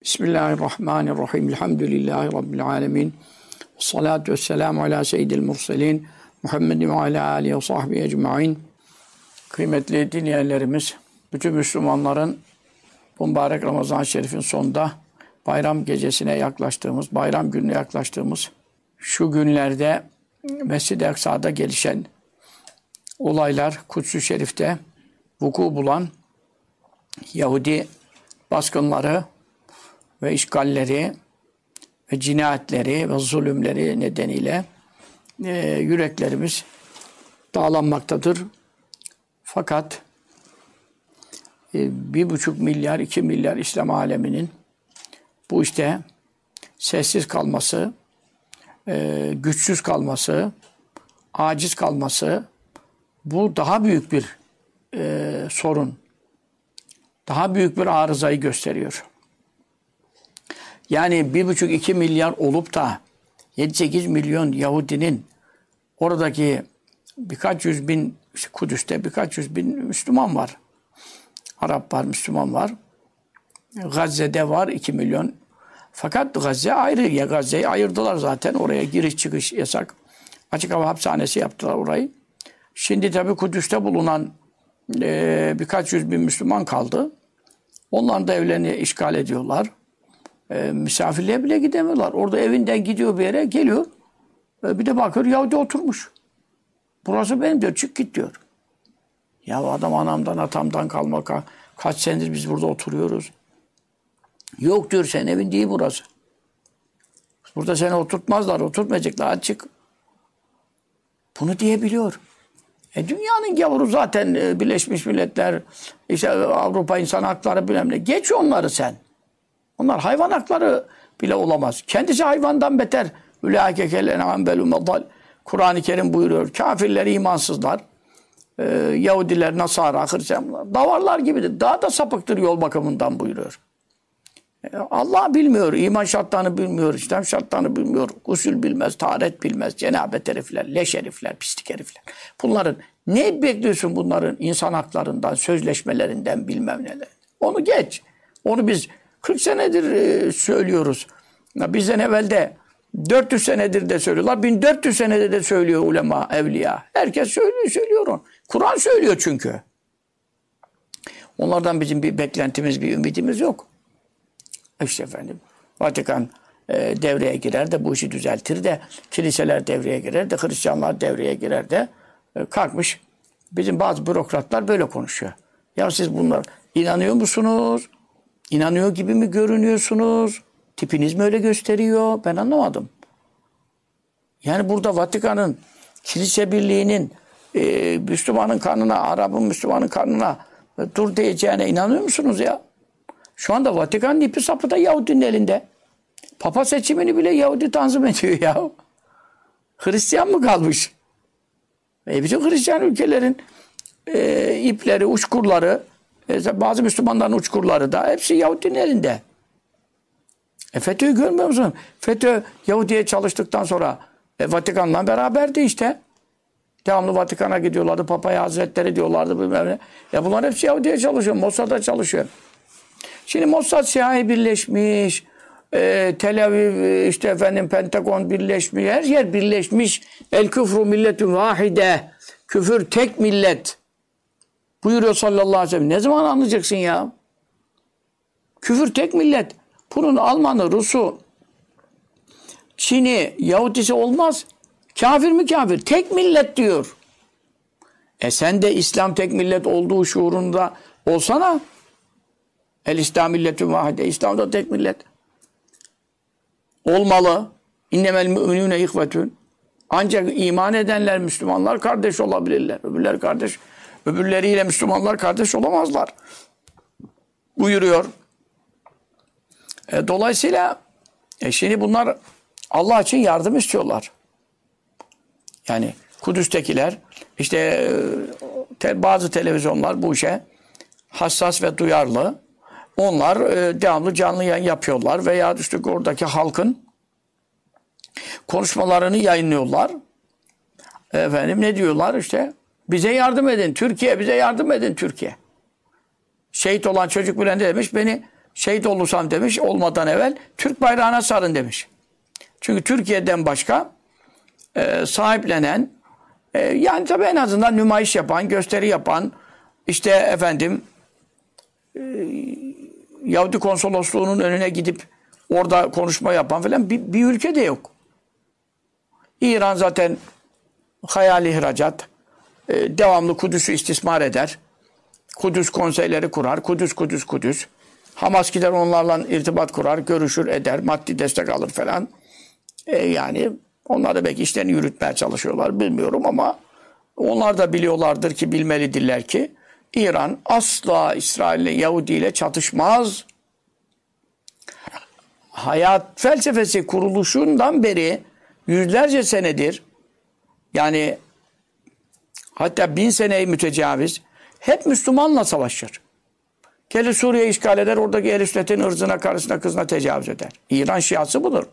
Bismillahirrahmanirrahim. Elhamdülillahi Rabbil alemin. Salatu vesselamu ala seyyidil murselin. Muhammedin ve ala alihi ve sahbihi ecma'in. Kıymetli dinleyenlerimiz, bütün Müslümanların bu mübarek Ramazan-ı Şerif'in sonunda bayram gecesine yaklaştığımız, bayram gününe yaklaştığımız şu günlerde Mescid-i Aksa'da gelişen olaylar, Kuds-ı Şerif'te vuku bulan Yahudi baskınları ve işgalleri ve cinayetleri ve zulümleri nedeniyle yüreklerimiz dağlanmaktadır. Fakat 1,5 milyar, 2 milyar İslam aleminin bu işte sessiz kalması, güçsüz kalması, aciz kalması, bu daha büyük bir sorun, daha büyük bir arızayı gösteriyor. Yani 1,5-2 milyar olup da 7-8 milyon Yahudinin oradaki birkaç yüz bin, işte Kudüs'te birkaç yüz bin Müslüman var. Arap var, Müslüman var. Gazze'de var 2 milyon. Fakat Gazze ayrı. Ya Gazze'yi ayırdılar zaten. Oraya giriş çıkış yasak. Açık hava hapishanesi yaptılar orayı. Şimdi tabii Kudüs'te bulunan birkaç yüz bin Müslüman kaldı. Onların da evlerini işgal ediyorlar. Misafirliğe bile gidemiyorlar. Orada evinden gidiyor bir yere, geliyor. Bir de bakıyor Yahudi oturmuş. Burası benim diyor, çık git diyor. Ya adam anamdan atamdan kalma, kaç senedir biz burada oturuyoruz. Yok diyor, senin evin değil burası. Burada seni oturtmazlar, oturtmayacaklar, hadi çık. Bunu diyebiliyor. Dünyanın gavuru zaten Birleşmiş Milletler, işte Avrupa İnsan Hakları bilmem ne. Geç onları sen. Onlar hayvan hakları bile olamaz. Kendisi hayvandan beter. Ülâke kellen'am belûmedal. Kur'an-ı Kerim buyuruyor. Kafirler, imansızlar, Yahudiler, Nasara, Hristiyanlar davarlar gibidir. Daha da sapıktır yol bakımından buyuruyor. Allah bilmiyor, iman şartlarını bilmiyor, İslam şartlarını bilmiyor, gusül bilmez, taharet bilmez, cenabet herifler, leş herifler, pislik herifler. Bunların ne bekliyorsun bunların insan haklarından, sözleşmelerinden bilmem neler. Onu geç. Onu biz 40 senedir söylüyoruz. Bizden evvel de 400 senedir de söylüyorlar. 1400 senedir de söylüyor ulema, evliya. Herkes söylüyor onu. Kur'an söylüyor çünkü. Onlardan bizim bir beklentimiz, bir ümidimiz yok. İşte efendim, Vatikan devreye girer de bu işi düzeltir de, kiliseler devreye girer de, Hristiyanlar devreye girer de, kalkmış. Bizim bazı bürokratlar böyle konuşuyor. Ya siz bunlar inanıyor musunuz? İnanıyor gibi mi görünüyorsunuz? Tipiniz mi öyle gösteriyor? Ben anlamadım. Yani burada Vatikan'ın, kilise birliğinin Müslümanın kanına, Arap'ın Müslümanın kanına dur diyeceğine inanıyor musunuz ya? Şu anda Vatikan'ın ipi sapı da Yahudinin elinde. Papa seçimini bile Yahudi tanzim ediyor ya. Hristiyan mı kalmış? Bütün Hristiyan ülkelerin ipleri, uçkurları, bazı Müslümanların uçkurları da hepsi Yahudinin elinde. FETÖ'yü görmüyor musun? FETÖ Yahudi'ye çalıştıktan sonra Vatikan'la beraberdi işte. Devamlı Vatikan'a gidiyorlardı. Papaya Hazretleri diyorlardı. Bilmem ne. Bunlar hepsi Yahudi'ye çalışıyor. Mossad'a çalışıyor. Şimdi Mossad CIA birleşmiş. Tel Aviv, işte efendim Pentagon birleşmiş. Her yer birleşmiş. El küfru milletun vahide. Küfür tek millet. Buyuruyor sallallahu aleyhi ve sellem. Ne zaman anlayacaksın ya? Küfür tek millet. Bunun Almanı, Rusu, Çin'i, Yahudisi olmaz. Kafir mi kafir? Tek millet diyor. Sen de İslam tek millet olduğu şuurunda olsana. El İslam milletün vahide. İslam'da tek millet. Olmalı. İnnemel müminûne ihvetün. Ancak iman edenler, Müslümanlar kardeş olabilirler. Öbürler kardeş. Öbürleriyle Müslümanlar kardeş olamazlar. Buyuruyor. Dolayısıyla şimdi bunlar Allah için yardım istiyorlar. Yani Kudüs'tekiler, işte bazı televizyonlar bu işe hassas ve duyarlı. Onlar devamlı canlı yayın yapıyorlar veya işte oradaki halkın konuşmalarını yayınlıyorlar. Efendim ne diyorlar işte? Bize yardım edin Türkiye, bize yardım edin Türkiye. Şehit olan çocuk bile ne demiş? şehit olursam demiş olmadan evvel Türk bayrağına sarın demiş. Çünkü Türkiye'den başka sahiplenen yani tabii en azından nümayiş yapan, gösteri yapan işte efendim Yahudi konsolosluğunun önüne gidip orada konuşma yapan falan bir ülke de yok. İran zaten hayali ihracat. Devamlı Kudüs'ü istismar eder. Kudüs konseyleri kurar. Kudüs. Hamas gider onlarla irtibat kurar, görüşür, eder, maddi destek alır falan. Yani onlar da belki işlerini yürütmeye çalışıyorlar bilmiyorum ama onlar da biliyorlardır ki, bilmelidirler ki İran asla İsrail'le, Yahudi ile çatışmaz. Hayat felsefesi kuruluşundan beri yüzlerce senedir, yani hatta 1000 seneyi mütecaviz hep Müslümanla savaşır. Gelir Suriye işgal eder, oradaki ehl-i sünnetin ırzına, karısına, kızına tecavüz eder. İran Şiası budur.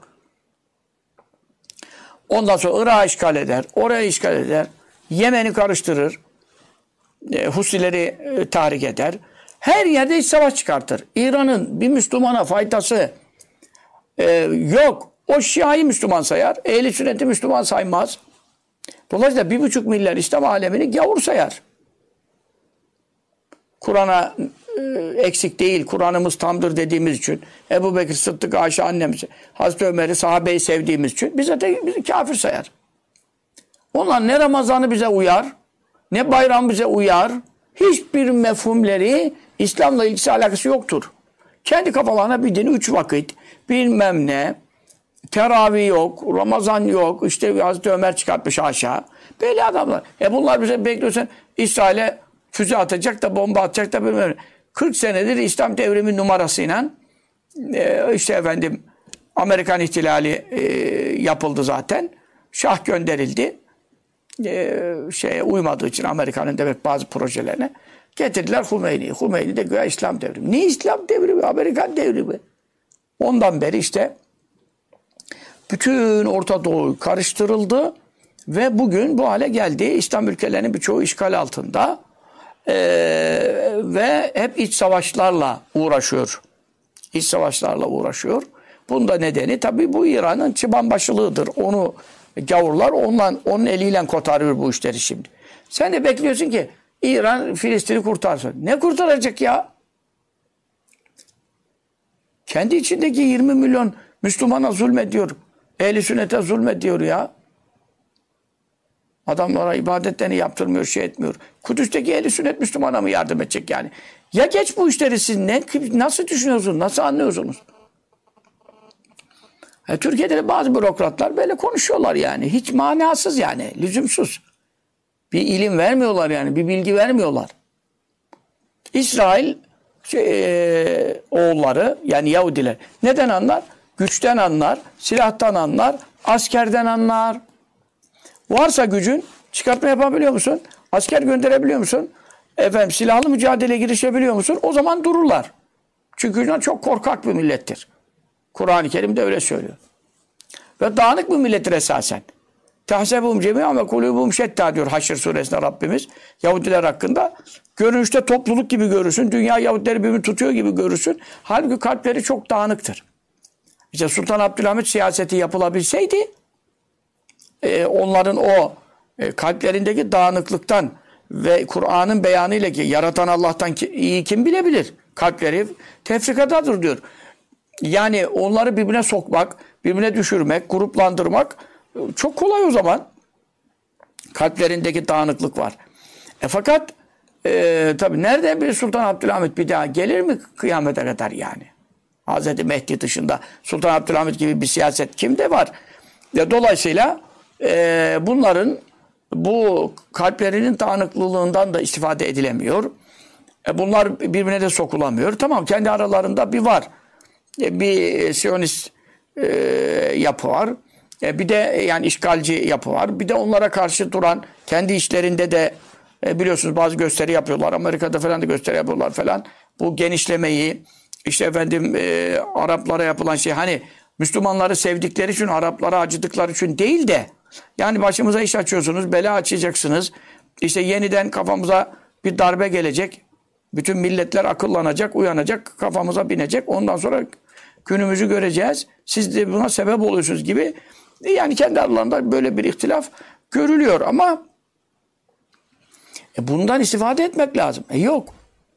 Ondan sonra Irak'ı işgal eder, oraya işgal eder, Yemen'i karıştırır, Husileri tahrik eder. Her yerde iç savaş çıkartır. İran'ın bir Müslümana faydası yok. O Şia'yı Müslüman sayar, ehl-i sünneti Müslüman saymaz. Dolayısıyla 1,5 milyar İslam alemini gavur sayar. Kur'an'a eksik değil, Kur'an'ımız tamdır dediğimiz için, Ebu Bekir Sıddık, Ayşe annemiz, Hazreti Ömer'i, sahabeyi sevdiğimiz için bizi kafir sayar. Onlar ne Ramazan'ı bize uyar, ne bayram bize uyar, hiçbir mefhumleri İslam'la ilgisi alakası yoktur. Kendi kafalarına bir din 3 vakit, bilmem ne, teravih yok, Ramazan yok, işte Hazreti Ömer çıkartmış aşağı. Böyle adamlar. Bunlar bize bekliyorsan İsrail'e füze atacak da bomba atacak da bilmem ne. 40 senedir İslam devrimi numarasıyla işte efendim Amerikan ihtilali yapıldı zaten. Şah gönderildi. Uymadığı için Amerika'nın demek bazı projelerine getirdiler Hümeyni'yi. Hümeyni de güya İslam devrimi. Ne İslam devrimi? Amerikan devrimi. Ondan beri işte bütün Orta Doğu karıştırıldı ve bugün bu hale geldi. İslam ülkelerinin birçoğu işgal altında ve hep iç savaşlarla uğraşıyor. İç savaşlarla uğraşıyor. Bunun da nedeni tabii bu İran'ın çıbanbaşılığıdır. Onu gavurlar onun eliyle kotarıyor bu işleri şimdi. Sen de bekliyorsun ki İran Filistin'i kurtarsın. Ne kurtaracak ya? Kendi içindeki 20 milyon Müslümana zulmediyor. Ehl-i sünnete zulmediyor ya. Adamlara ibadetlerini yaptırmıyor, şey etmiyor. Kudüs'teki ehl-i sünnet Müslümana mı yardım edecek yani? Ya geç bu işleri siz nasıl düşünüyorsunuz, nasıl anlıyorsunuz? Türkiye'de de bazı bürokratlar böyle konuşuyorlar yani. Hiç manasız yani, lüzumsuz. Bir ilim vermiyorlar yani, bir bilgi vermiyorlar. İsrail oğulları yani Yahudiler neden anlar? Güçten anlar, silahtan anlar, askerden anlar. Varsa gücün çıkartma yapabiliyor musun? Asker gönderebiliyor musun? Silahlı mücadeleye girişebiliyor musun? O zaman dururlar. Çünkü çok korkak bir millettir. Kur'an-ı Kerim'de öyle söylüyor. Ve dağınık bir millettir esasen. Tahsebuhum cemi'an ve kulûbuhum şettâ diyor Haşr suresinde Rabbimiz. Yahudiler hakkında. Görünüşte topluluk gibi görürsün. Dünya Yahudileri birbirini tutuyor gibi görürsün. Halbuki kalpleri çok dağınıktır. İşte Sultan Abdülhamit siyaseti yapılabilseydi onların o kalplerindeki dağınıklıktan ve Kur'an'ın beyanıyla ki yaratan Allah'tan iyi kim bilebilir? Kalpleri tefrikadadır diyor. Yani onları birbirine sokmak, birbirine düşürmek, gruplandırmak çok kolay o zaman. Kalplerindeki dağınıklık var. Fakat tabii nerede bir Sultan Abdülhamit bir daha gelir mi kıyamete kadar yani? Hazreti Mehdi dışında Sultan Abdülhamit gibi bir siyaset kimde var? Dolayısıyla bunların bu kalplerinin dağınıklığından da istifade edilemiyor. Bunlar birbirine de sokulamıyor. Tamam kendi aralarında bir var. Bir Siyonist yapı var. Bir de yani işgalci yapı var. Bir de onlara karşı duran kendi işlerinde de biliyorsunuz bazı gösteri yapıyorlar. Amerika'da falan da gösteri yapıyorlar falan. Bu genişlemeyi işte Araplara yapılan şey hani Müslümanları sevdikleri için Araplara acıdıkları için değil de yani başımıza iş açıyorsunuz, bela açacaksınız. İşte yeniden kafamıza bir darbe gelecek. Bütün milletler akıllanacak, uyanacak, kafamıza binecek. Ondan sonra günümüzü göreceğiz. Siz de buna sebep oluyorsunuz gibi. Yani kendi aralarında böyle bir ihtilaf görülüyor ama bundan istifade etmek lazım. Yok.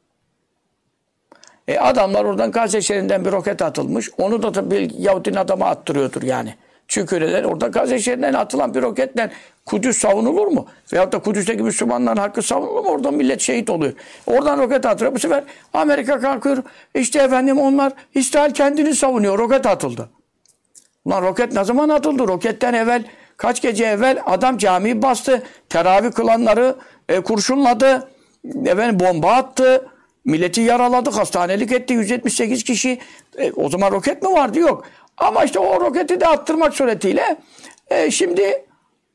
Adamlar oradan Gazze şehrinden bir roket atılmış. Onu da tabii Yahudinin adama attırıyordur yani. Çünkü neden? Orada Gazze şehrinden atılan bir roketle Kudüs savunulur mu? Veyahut da Kudüs'teki Müslümanların hakkı savunulur mu? Oradan millet şehit oluyor. Oradan roket atıyor. Bu sefer Amerika kalkıyor. İşte efendim onlar İsrail kendini savunuyor. Roket atıldı. Ulan roket ne zaman atıldı? Roketten evvel, kaç gece evvel adam camiyi bastı. Teravih kılanları kurşunladı. Efendim bomba attı. Milleti yaraladı, hastanelik etti. 178 kişi. O zaman roket mi vardı? Yok. Ama işte o roketi de attırmak suretiyle şimdi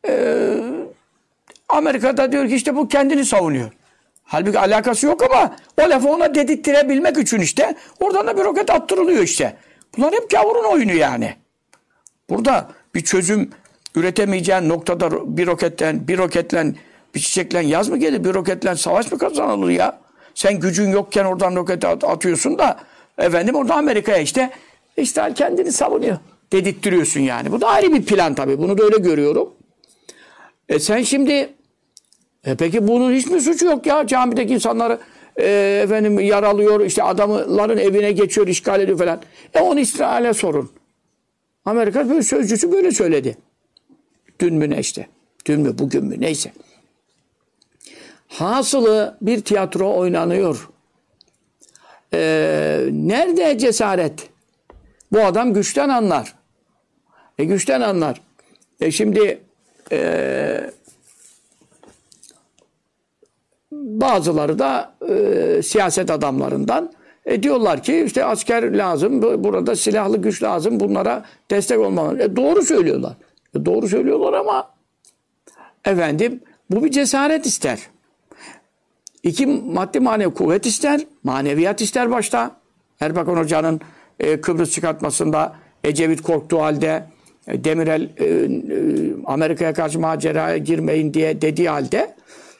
Amerika'da diyor ki işte bu kendini savunuyor. Halbuki alakası yok ama o lafı ona dedirttirebilmek için işte oradan da bir roket attırılıyor işte. Bunlar hep gavurun oyunu yani. Burada bir çözüm üretemeyeceğin noktada bir roketle, bir çiçekle yaz mı gelir? Bir roketle savaş mı kazanılır ya? Sen gücün yokken oradan roket atıyorsun da efendim orada Amerika'ya işte İsrail kendini savunuyor. Dedirttiriyorsun yani. Bu da ayrı bir plan tabii. Bunu da öyle görüyorum. Sen şimdi peki bunun hiçbir suçu yok ya. Camideki insanları efendim yaralıyor. İşte adamların evine geçiyor, işgal ediyor falan. Onu İsrail'e sorun. Amerika böyle sözcüsü böyle söyledi. Dün mü ne işte? Dün mü bugün mü neyse. Hasılı bir tiyatro oynanıyor. Nerede cesaret? Bu adam güçten anlar. Güçten anlar. Şimdi bazıları da siyaset adamlarından diyorlar ki işte asker lazım, burada silahlı güç lazım, bunlara destek olmalı. Doğru söylüyorlar. Doğru söylüyorlar ama efendim bu bir cesaret ister. İki, maddi manevi kuvvet ister, maneviyat ister başta. Erbakan Hoca'nın Kıbrıs çıkartmasında Ecevit korktuğu halde Demirel Amerika'ya karşı maceraya girmeyin diye dediği halde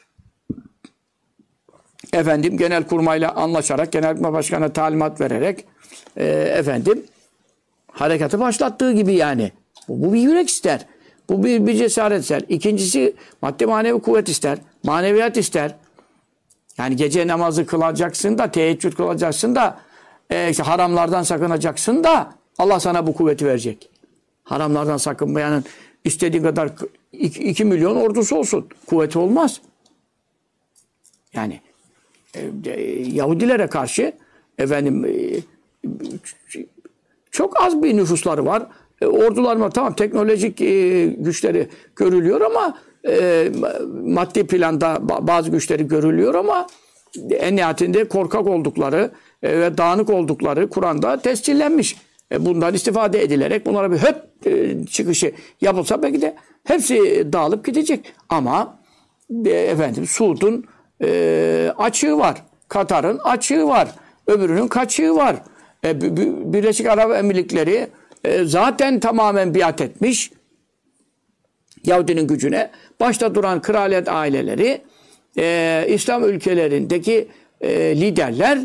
efendim Genelkurmay'la anlaşarak Genelkurmay Başkanı'na talimat vererek efendim harekatı başlattığı gibi yani. Bu bir yürek ister. Bu bir cesaret ister. İkincisi maddi manevi kuvvet ister. Maneviyat ister. Yani gece namazı kılacaksın da teheccüd kılacaksın da işte haramlardan sakınacaksın da Allah sana bu kuvveti verecek. Haramlardan sakınmayanın istediği kadar 2 milyon ordusu olsun. Kuvveti olmaz. Yani Yahudilere karşı efendim çok az bir nüfusları var. Ordular var. Tamam teknolojik güçleri görülüyor ama maddi planda bazı güçleri görülüyor ama en nihayetinde korkak oldukları ve dağınık oldukları Kur'an'da tescillenmiş. Bundan istifade edilerek bunlara bir çıkışı yapılsa belki de hepsi dağılıp gidecek. Ama efendim Suud'un açığı var. Katar'ın açığı var. Öbürünün kaçığı var. Birleşik Arap Emirlikleri zaten tamamen biat etmiş. Yahudinin gücüne. Başta duran kraliyet aileleri, İslam ülkelerindeki liderler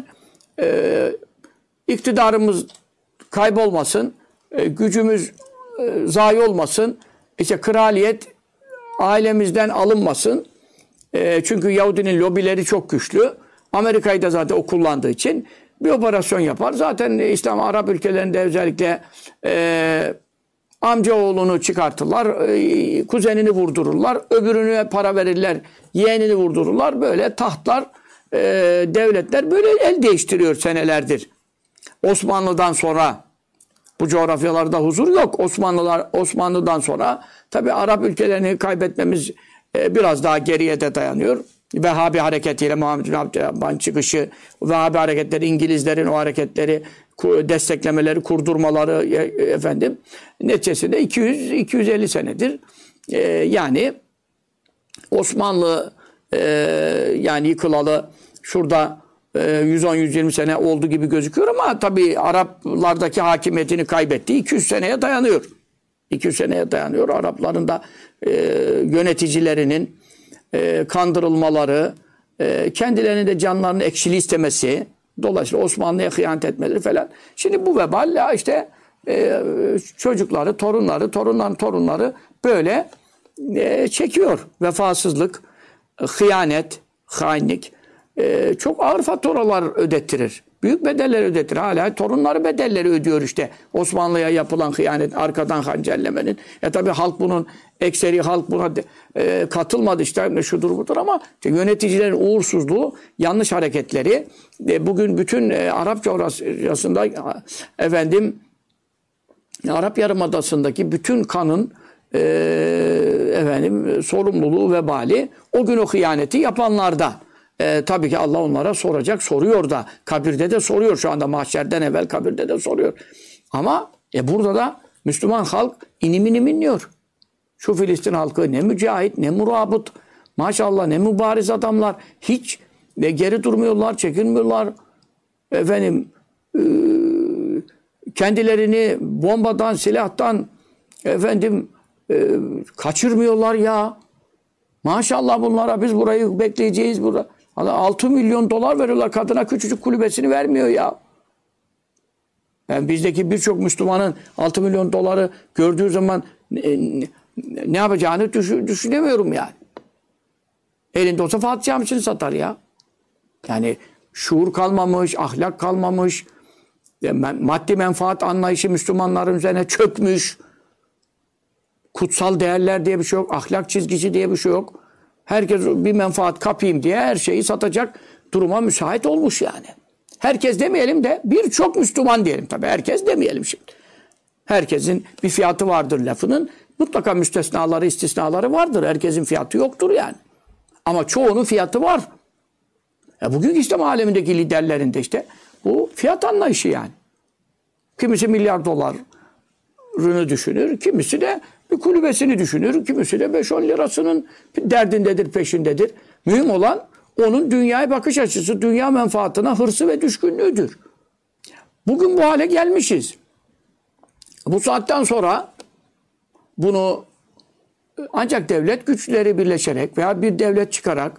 iktidarımız kaybolmasın, gücümüz zayi olmasın, işte kraliyet ailemizden alınmasın. Çünkü Yahudinin lobileri çok güçlü. Amerika'yı da zaten o kullandığı için bir operasyon yapar. Zaten İslam Arap ülkelerinde özellikle amcaoğlunu çıkartırlar, kuzenini vurdururlar, öbürüne para verirler, yeğenini vurdururlar. Böyle tahtlar, devletler böyle el değiştiriyor senelerdir. Osmanlı'dan sonra bu coğrafyalarda huzur yok. Osmanlı'dan sonra tabii Arap ülkelerini kaybetmemiz biraz daha geriye de dayanıyor. Vehhabi hareketiyle Muhammed bin Abdülhamid'in çıkışı, Vehhabi hareketleri, İngilizlerin o hareketleri desteklemeleri, kurdurmaları efendim neticesinde 200-250 senedir yani Osmanlı yani yıkılalı şurada 110-120 sene oldu gibi gözüküyor ama tabii Araplardaki hakimiyetini kaybetti. 200 seneye dayanıyor. 200 seneye dayanıyor. Arapların da yöneticilerinin kandırılmaları, kendilerinin de canlarının ekşili istemesi, dolayısıyla Osmanlı'ya hıyanet etmeleri falan. Şimdi bu vebal ya işte çocukları, torunları, torunların torunları böyle çekiyor. Vefasızlık, hıyanet, hainlik çok ağır faturalar ödettirir. Büyük bedeller ödetir. Hala torunları bedelleri ödüyor işte. Osmanlı'ya yapılan hıyanet, arkadan hançerlemenin. Tabi halk bunun, ekseri halk buna katılmadı işte şudur budur ama işte yöneticilerin uğursuzluğu, yanlış hareketleri bugün bütün Arap coğrafyasında efendim Arap Yarımadası'ndaki bütün kanın sorumluluğu vebali o gün o hıyaneti yapanlarda. Tabii ki Allah onlara soracak, soruyor da. Kabirde de soruyor şu anda, mahşerden evvel kabirde de soruyor. Ama burada da Müslüman halk inim inim inliyor. Şu Filistin halkı ne mücahit, ne murabıt, maşallah ne mübariz adamlar. Hiç geri durmuyorlar, çekinmiyorlar. Kendilerini bombadan, silahtan kaçırmıyorlar ya. Maşallah bunlara biz burayı bekleyeceğiz burada. 6 milyon dolar veriyorlar kadına, küçücük kulübesini vermiyor ya. Yani bizdeki birçok Müslümanın 6 milyon doları gördüğü zaman ne yapacağını düşünemiyorum yani. Elinde olsa Fatih Camisi'ni satar ya. Yani şuur kalmamış, ahlak kalmamış, maddi menfaat anlayışı Müslümanların üzerine çökmüş. Kutsal değerler diye bir şey yok, ahlak çizgisi diye bir şey yok. Herkes bir menfaat kapayım diye her şeyi satacak duruma müsait olmuş yani. Herkes demeyelim de birçok Müslüman diyelim tabii. Herkes demeyelim şimdi. Herkesin bir fiyatı vardır lafının. Mutlaka müstesnaları, istisnaları vardır. Herkesin fiyatı yoktur yani. Ama çoğunun fiyatı var. Bugün İslam alemindeki liderlerinde işte bu fiyat anlayışı yani. Kimisi milyar dolarını düşünür, kimisi de bir kulübesini düşünür, kimisi de 5-10 lirasının derdindedir, peşindedir. Mühim olan onun dünyaya bakış açısı, dünya menfaatına hırsı ve düşkünlüğüdür. Bugün bu hale gelmişiz. Bu saatten sonra bunu ancak devlet güçleri birleşerek veya bir devlet çıkarak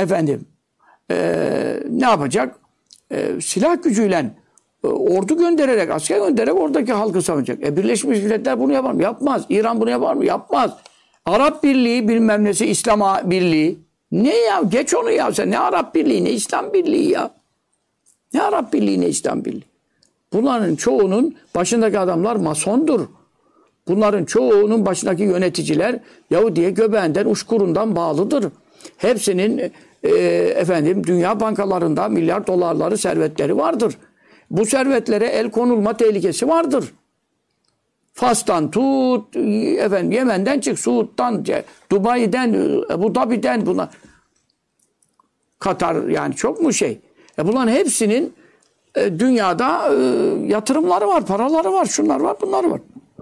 ne yapacak? Silah gücüyle ordu göndererek, asker göndererek oradaki halkı savunacak. Birleşmiş Milletler bunu yapar mı? Yapmaz. İran bunu yapar mı? Yapmaz. Arap Birliği bilmem nesi, İslam Birliği. Ne ya? Geç onu ya sen. Ne Arap Birliği, ne İslam Birliği ya? Ne Arap Birliği, ne İslam Birliği? Bunların çoğunun başındaki adamlar masondur. Bunların çoğunun başındaki yöneticiler Yahudi'ye göbeğinden, uçkurundan bağlıdır. Hepsinin dünya bankalarında milyar dolarları, servetleri vardır. Bu servetlere el konulma tehlikesi vardır. Fas'tan tut, Yemen'den çık, Suud'dan, Dubai'den, Ebu Dhabi'den buna. Katar yani çok mu şey? Bunların hepsinin dünyada yatırımları var, paraları var, şunlar var, bunlar var.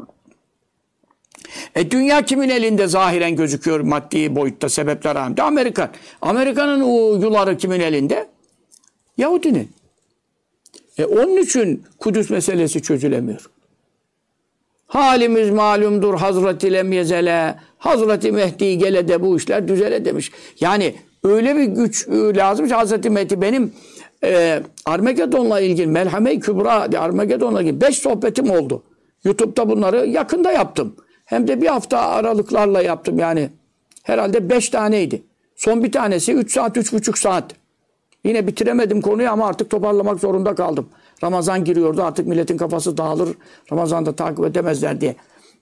Dünya kimin elinde zahiren gözüküyor maddi boyutta, sebepler halinde? Amerikan. Amerika'nın yuları kimin elinde? Yahudinin. Onun için Kudüs meselesi çözülemiyor. Halimiz malumdur Hazreti Lemyezele, Hazreti Mehdi gele de bu işler düzele demiş. Yani öyle bir güç lazım ki Hazreti Mehdi benim Armagedon'la ilgili Melhame-i Kübra, Armagedon'la ilgili 5 sohbetim oldu. YouTube'da bunları yakında yaptım. Hem de bir hafta aralıklarla yaptım yani. Herhalde 5 taneydi. Son bir tanesi 3 saat, 3,5 saat. Yine bitiremedim konuyu ama artık toparlamak zorunda kaldım. Ramazan giriyordu, artık milletin kafası dağılır. Ramazan'da takip edemezler diye.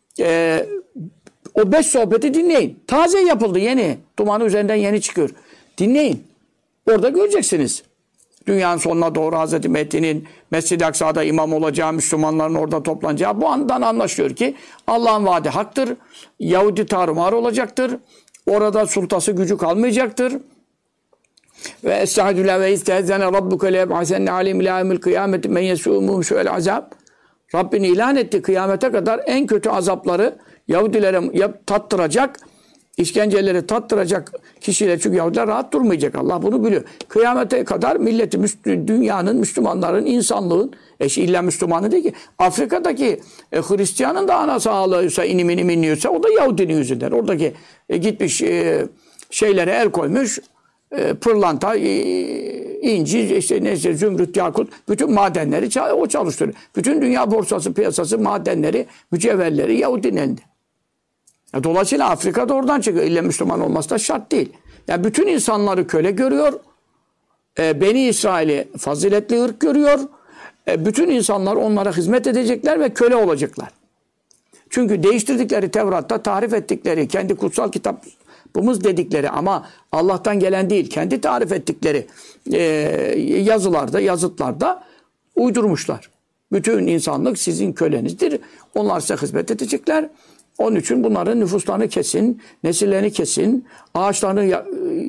O 5 sohbeti dinleyin. Taze yapıldı, yeni. Dumanı üzerinden yeni çıkıyor. Dinleyin. Orada göreceksiniz. Dünyanın sonuna doğru Hazreti Mehdi'nin Mescid-i Aksa'da imam olacağı, Müslümanların orada toplanacağı, bu andan anlaşılıyor ki Allah'ın vaadi haktır. Yahudi tarumar olacaktır. Orada sultası gücü kalmayacaktır. Ve estağfirullah ve istehzene rabbuke leyeb'asenne aleyhim ilâ yevmil kıyameti men yesûmuhum su'el azab. Rabbin ilan etti, kıyamete kadar en kötü azapları Yahudilere tattıracak, işkenceleri tattıracak kişiler, çünkü Yahudiler rahat durmayacak. Allah bunu biliyor. Kıyamete kadar milleti, dünyanın, Müslümanların, insanlığın, illa Müslümanı değil ki, Afrika'daki Hristiyanın da anası ağlıyorsa, inim inim inliyorsa, o da Yahudinin yüzünden. Oradaki gitmiş şeylere el koymuş, pırlanta, inci, işte neyse zümrüt, yakut, bütün madenleri o çalıştırıyor. Bütün dünya borsası, piyasası, madenleri, mücevherleri Yahudinin elinde. Dolayısıyla Afrika da oradan çıkıyor. İlle Müslüman olması da şart değil. Yani bütün insanları köle görüyor. Beni İsrail'i faziletli ırk görüyor. Bütün insanlar onlara hizmet edecekler ve köle olacaklar. Çünkü değiştirdikleri Tevrat'ta tarif ettikleri, kendi kutsal kitabımız dedikleri ama Allah'tan gelen değil, kendi tarif ettikleri yazılarda, yazıtlarda uydurmuşlar. Bütün insanlık sizin kölenizdir. Onlar size hizmet edecekler. Onun için bunların nüfuslarını kesin, nesillerini kesin, ağaçlarını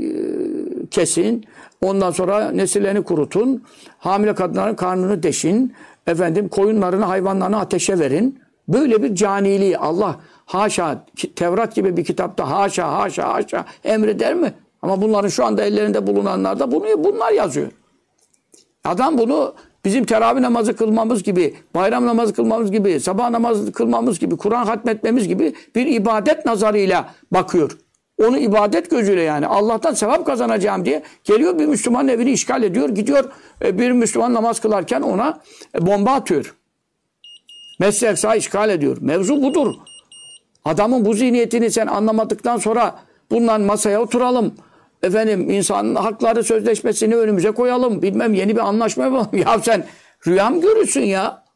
kesin, ondan sonra nesillerini kurutun, hamile kadınların karnını deşin, koyunlarını, hayvanlarını ateşe verin. Böyle bir caniliği Allah haşa, Tevrat gibi bir kitapta haşa emreder mi? Ama bunların şu anda ellerinde bulunanlar da bunlar yazıyor. Adam bunu bizim teravih namazı kılmamız gibi, bayram namazı kılmamız gibi, sabah namazı kılmamız gibi, Kur'an hatmetmemiz gibi bir ibadet nazarıyla bakıyor. Onu ibadet gözüyle yani Allah'tan sevap kazanacağım diye geliyor bir Müslümanın evini işgal ediyor. Gidiyor bir Müslüman namaz kılarken ona bomba atıyor. Mescid-i Aksa'yı işgal ediyor. Mevzu budur. Adamın bu zihniyetini sen anlamadıktan sonra bundan masaya oturalım. İnsan hakları sözleşmesini önümüze koyalım. Bilmem yeni bir anlaşma yapalım. Ya sen rüya mı görürsün ya?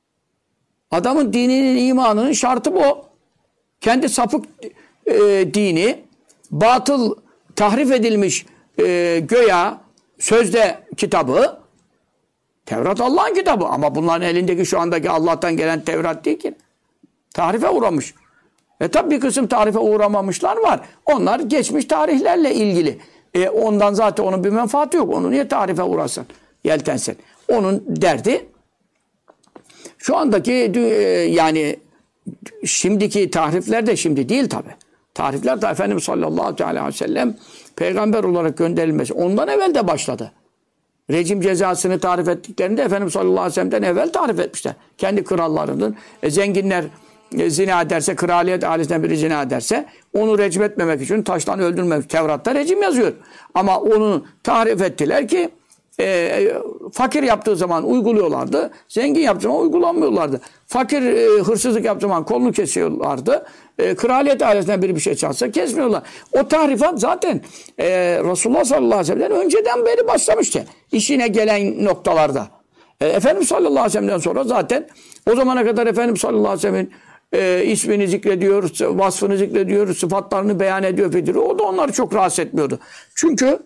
Adamın dininin, imanının şartı bu. Kendi sapık dini, batıl, tahrif edilmiş göya sözde kitabı, Tevrat Allah'ın kitabı. Ama bunların elindeki şu andaki Allah'tan gelen Tevrat değil ki. Tahrife uğramış. Tabi bir kısım tarife uğramamışlar var. Onlar geçmiş tarihlerle ilgili. Ondan zaten onun bir menfaati yok. Onu niye tarife uğrasın? Yeltensin. Onun derdi şu andaki yani şimdiki tahrifler de şimdi değil tabi. Tahrifler de Efendimiz sallallahu aleyhi ve sellem peygamber olarak gönderilmesi ondan evvel de başladı. Rejim cezasını tarif ettiklerinde Efendimiz sallallahu aleyhi ve sellem'den evvel tarif etmişler. Kendi krallarının zenginler zina ederse, kraliyet ailesinden biri zina ederse onu recm etmemek için taştan öldürmemek. Tevrat'ta rejim yazıyor. Ama onu tarif ettiler ki fakir yaptığı zaman uyguluyorlardı. Zengin yaptığı zaman uygulanmıyorlardı. Fakir hırsızlık yaptığı zaman kolunu kesiyorlardı. Kraliyet ailesinden biri bir şey çalsa kesmiyorlar. O tahrifat zaten Resulullah sallallahu aleyhi ve sellem'den önceden beri başlamıştı. İşine gelen noktalarda. Efendimiz sallallahu aleyhi ve sellem'den sonra zaten o zamana kadar Efendimiz sallallahu aleyhi ve sellem'in ismini zikrediyor, vasfını zikrediyor, sıfatlarını beyan ediyor, fediriyor. O da onları çok rahatsız etmiyordu. Çünkü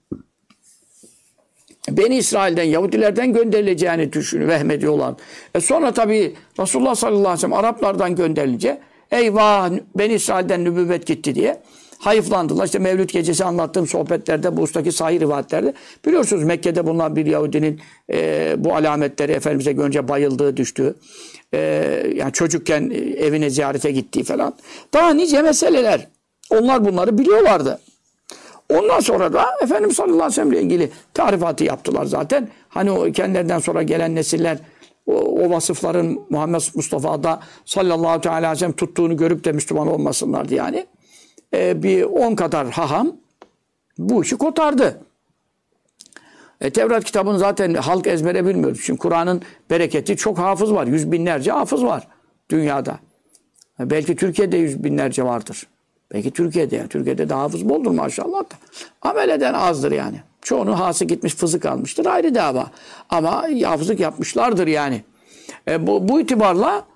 Beni İsrail'den, Yahudilerden gönderileceğini vehmediyorlar. Sonra tabii Resulullah sallallahu aleyhi ve sellem Araplardan gönderilince eyvah Beni İsrail'den nübüvvet gitti diye hayıflandılar. İşte Mevlüt gecesi anlattığım sohbetlerde, bu ustaki sahih rivayetlerde biliyorsunuz Mekke'de bulunan bir Yahudinin bu alametleri Efendimiz'e görünce bayıldığı, düştüğü, yani çocukken evine ziyarete gittiği falan. Daha nice meseleler. Onlar bunları biliyorlardı. Ondan sonra da Efendimiz sallallahu aleyhi ve sellem ile ilgili tarifatı yaptılar zaten. Hani o kendilerinden sonra gelen nesiller o vasıfların Muhammed Mustafa'da sallallahu aleyhi ve sellem tuttuğunu görüp de Müslüman olmasınlardı yani. Bir 10 kadar haham bu işi kotardı. Tevrat kitabını zaten halk ezbere bilmiyor. Çünkü Kur'an'ın bereketi çok hafız var. Yüz binlerce hafız var dünyada. Belki Türkiye'de yüz binlerce vardır. Belki Türkiye'de yani. Türkiye'de de hafız boldur maşallah da. Amel eden azdır yani. Çoğunun hası gitmiş fızık almıştır ayrı dava. Ama hafızlık yapmışlardır yani. Bu itibarla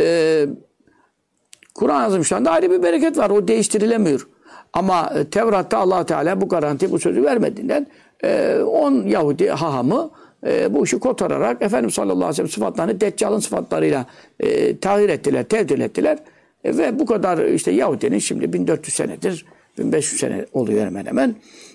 Kur'an-ı Azimüşşan'da ayrı bir bereket var. O değiştirilemiyor. Ama Tevrat'ta Allah Teala bu garanti, bu sözü vermediğinden 10 Yahudi hahamı bu işi kotararak Efendimiz sallallahu aleyhi ve sellem sıfatlarını Deccal'ın sıfatlarıyla tahir ettiler, tevdil ettiler. Ve bu kadar işte Yahudinin şimdi 1400 senedir, 1500 sene oluyor hemen hemen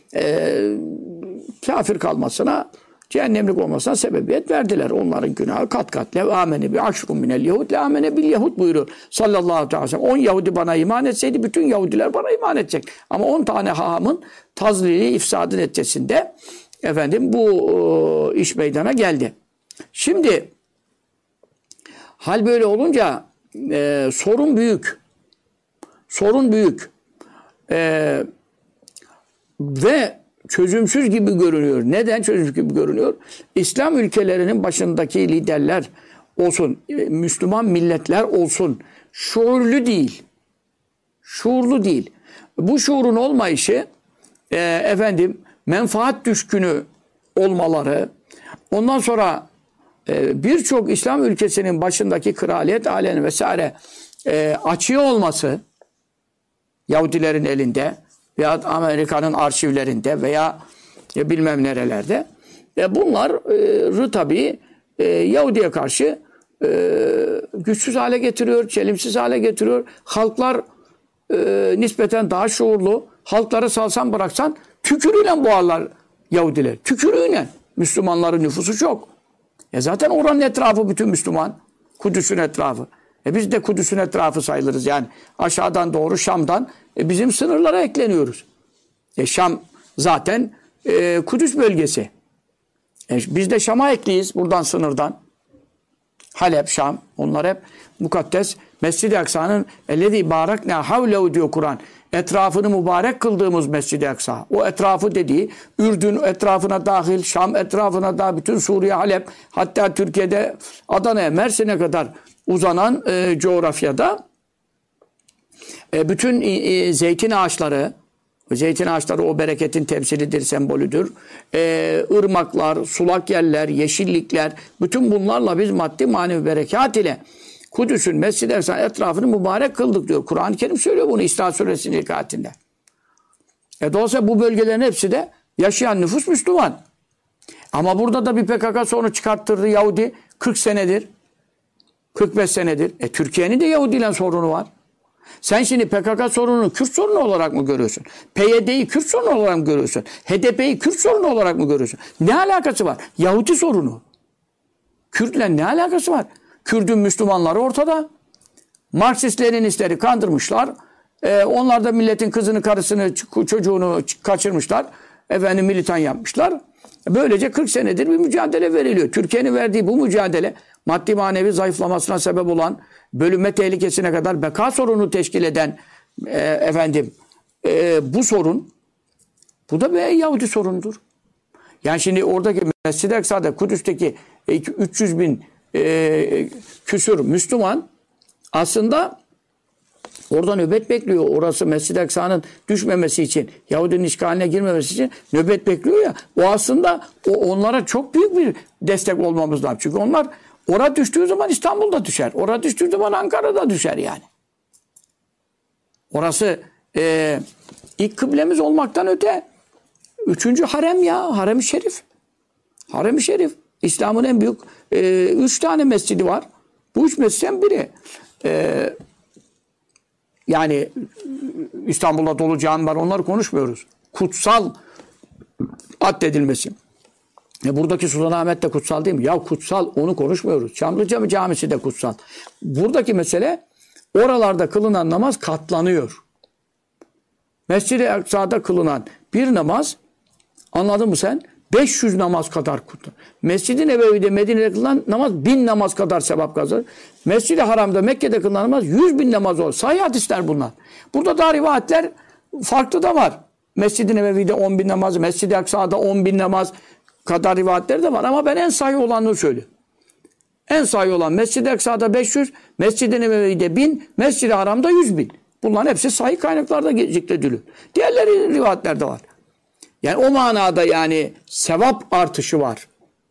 kafir kalmasına, cehennemlik olmasına sebebiyet verdiler. Onların günahı kat kat. Lev amene bi aşrun minel yahud le amene bil yahud buyuruyor. Sallallahu aleyhi ve sellem. 10 Yahudi bana iman etseydi bütün Yahudiler bana iman edecek. Ama 10 tane hahamın tazlili ifsadın neticesinde bu iş meydana geldi. Şimdi hal böyle olunca sorun büyük. Sorun büyük. Ve çözümsüz gibi görünüyor. Neden çözümsüz gibi görünüyor? İslam ülkelerinin başındaki liderler olsun, Müslüman milletler olsun, şuurlu değil. Şuurlu değil. Bu şuurun olmayışı, menfaat düşkünü olmaları, ondan sonra birçok İslam ülkesinin başındaki kraliyet aileni vesaire açıyor olması, Yahudilerin elinde veya Amerika'nın arşivlerinde veya bilmem nerelerde, bunları tabii Yahudi'ye karşı güçsüz hale getiriyor, çelimsiz hale getiriyor. Halklar nispeten daha şuurlu. Halkları salsan bıraksan tükürüyle boğarlar Yahudiler. Tükürüyle. Müslümanların nüfusu çok. Zaten oranın etrafı bütün Müslüman. Kudüs'ün etrafı. Biz de Kudüs'ün etrafı sayılırız. Yani aşağıdan doğru Şam'dan bizim sınırlara ekleniyoruz. Şam zaten Kudüs bölgesi. Biz de Şam'a ekliyiz buradan sınırdan. Halep, Şam, onlar hep mukaddes. Mescid-i Aksa'nın ellezî bâreknâ havlehu diyor Kur'an. Etrafını mübarek kıldığımız Mescid-i Aksa. O etrafı dediği Ürdün etrafına dahil, Şam etrafına dahil, bütün Suriye, Halep, hatta Türkiye'de Adana'ya, Mersin'e kadar uzanan coğrafyada bütün zeytin ağaçları o bereketin temsilidir, sembolüdür. Irmaklar, sulak yerler, yeşillikler, bütün bunlarla biz maddi manevi berekat ile Kudüs'ün Mescid-i Aksa etrafını mübarek kıldık diyor. Kur'an-ı Kerim söylüyor bunu İsra Suresinin ilk ayetinde. Dolayısıyla bu bölgelerin hepsi de yaşayan nüfus Müslüman. Ama burada da bir PKK sorunu çıkarttırdı Yahudi 40 senedir. 45 senedir. Türkiye'nin de Yahudi'yle sorunu var. Sen şimdi PKK sorununu Kürt sorunu olarak mı görüyorsun? PYD'yi Kürt sorunu olarak mı görüyorsun? HDP'yi Kürt sorunu olarak mı görüyorsun? Ne alakası var? Yahudi sorunu. Kürt'le ne alakası var? Kürt'ün Müslümanları ortada. Marksist-Leninistleri kandırmışlar. Onlar da milletin kızını, karısını, çocuğunu kaçırmışlar. Militan yapmışlar. Böylece 40 senedir bir mücadele veriliyor. Türkiye'nin verdiği bu mücadele maddi manevi zayıflamasına sebep olan, bölünme tehlikesine kadar beka sorunu teşkil eden bu sorun, bu da bir Yahudi sorunudur. Yani şimdi oradaki Mescid-i Aksa'da, Kudüs'teki 300 bin küsur Müslüman aslında orada nöbet bekliyor. Orası Mescid-i Aksa'nın düşmemesi için, Yahudinin işgaline girmemesi için nöbet bekliyor ya. O aslında onlara çok büyük bir destek olmamız lazım. Çünkü onlar orada düştüğü zaman İstanbul'da düşer. Orada düştüğü zaman Ankara'da düşer yani. Orası ilk kıblemiz olmaktan öte 3. harem ya. Harem-i Şerif. Harem-i Şerif. İslam'ın en büyük 3 tane mescidi var. Bu 3 mescidin biri. Yani İstanbul'da dolu cami var. Onları konuşmuyoruz. Kutsal addedilmesi. Buradaki Sultanahmet de kutsal değil mi? Ya kutsal, onu konuşmuyoruz. Çamlıca Camisi de kutsal. Buradaki mesele oralarda kılınan namaz katlanıyor. Mescid-i Aksa'da kılınan bir namaz, anladın mı sen? 500 namaz kadar kutlanır. Mescid-i Nebevi'de, Medine'de kılınan namaz 1000 namaz kadar sevap kazanır. Mescid-i Haram'da, Mekke'de kılınan namaz 100.000 namaz olur. Sahih hadisler bunlar. Burada da rivayetler farklı da var. Mescid-i Nebevi'de 10.000 namaz, Mescid-i Aksa'da 10.000 namaz kadar rivayetleri de var. Ama ben en sahih olanını söylüyorum. En sahih olan Mescid-i Aksa'da 500, Mescid-i Nebevi'de 1000, Mescid-i Haram'da 100.000. Bunların hepsi sahih kaynaklarda zikrediliyor. Diğerleri rivayetlerde var. Yani o manada yani sevap artışı var.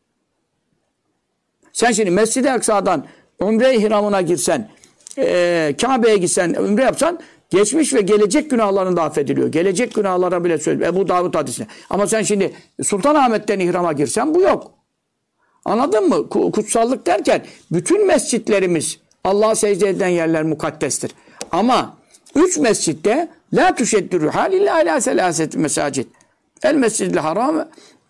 Sen şimdi Mescid-i Aksa'dan Umre-i Hiram'ına girsen, Kabe'ye gitsen, Umre yapsan, geçmiş ve gelecek günahların da affediliyor. Gelecek günahlara bile söylüyor. Ebu Davud hadisine. Ama sen şimdi Sultanahmet'ten ihrama girsen bu yok. Anladın mı? Kutsallık derken bütün mescitlerimiz, Allah'a secde edilen yerler mukaddestir. Ama 3 mescitte la tüşeddürü hal illa ala selaset mesacid. El Mescid-i Haram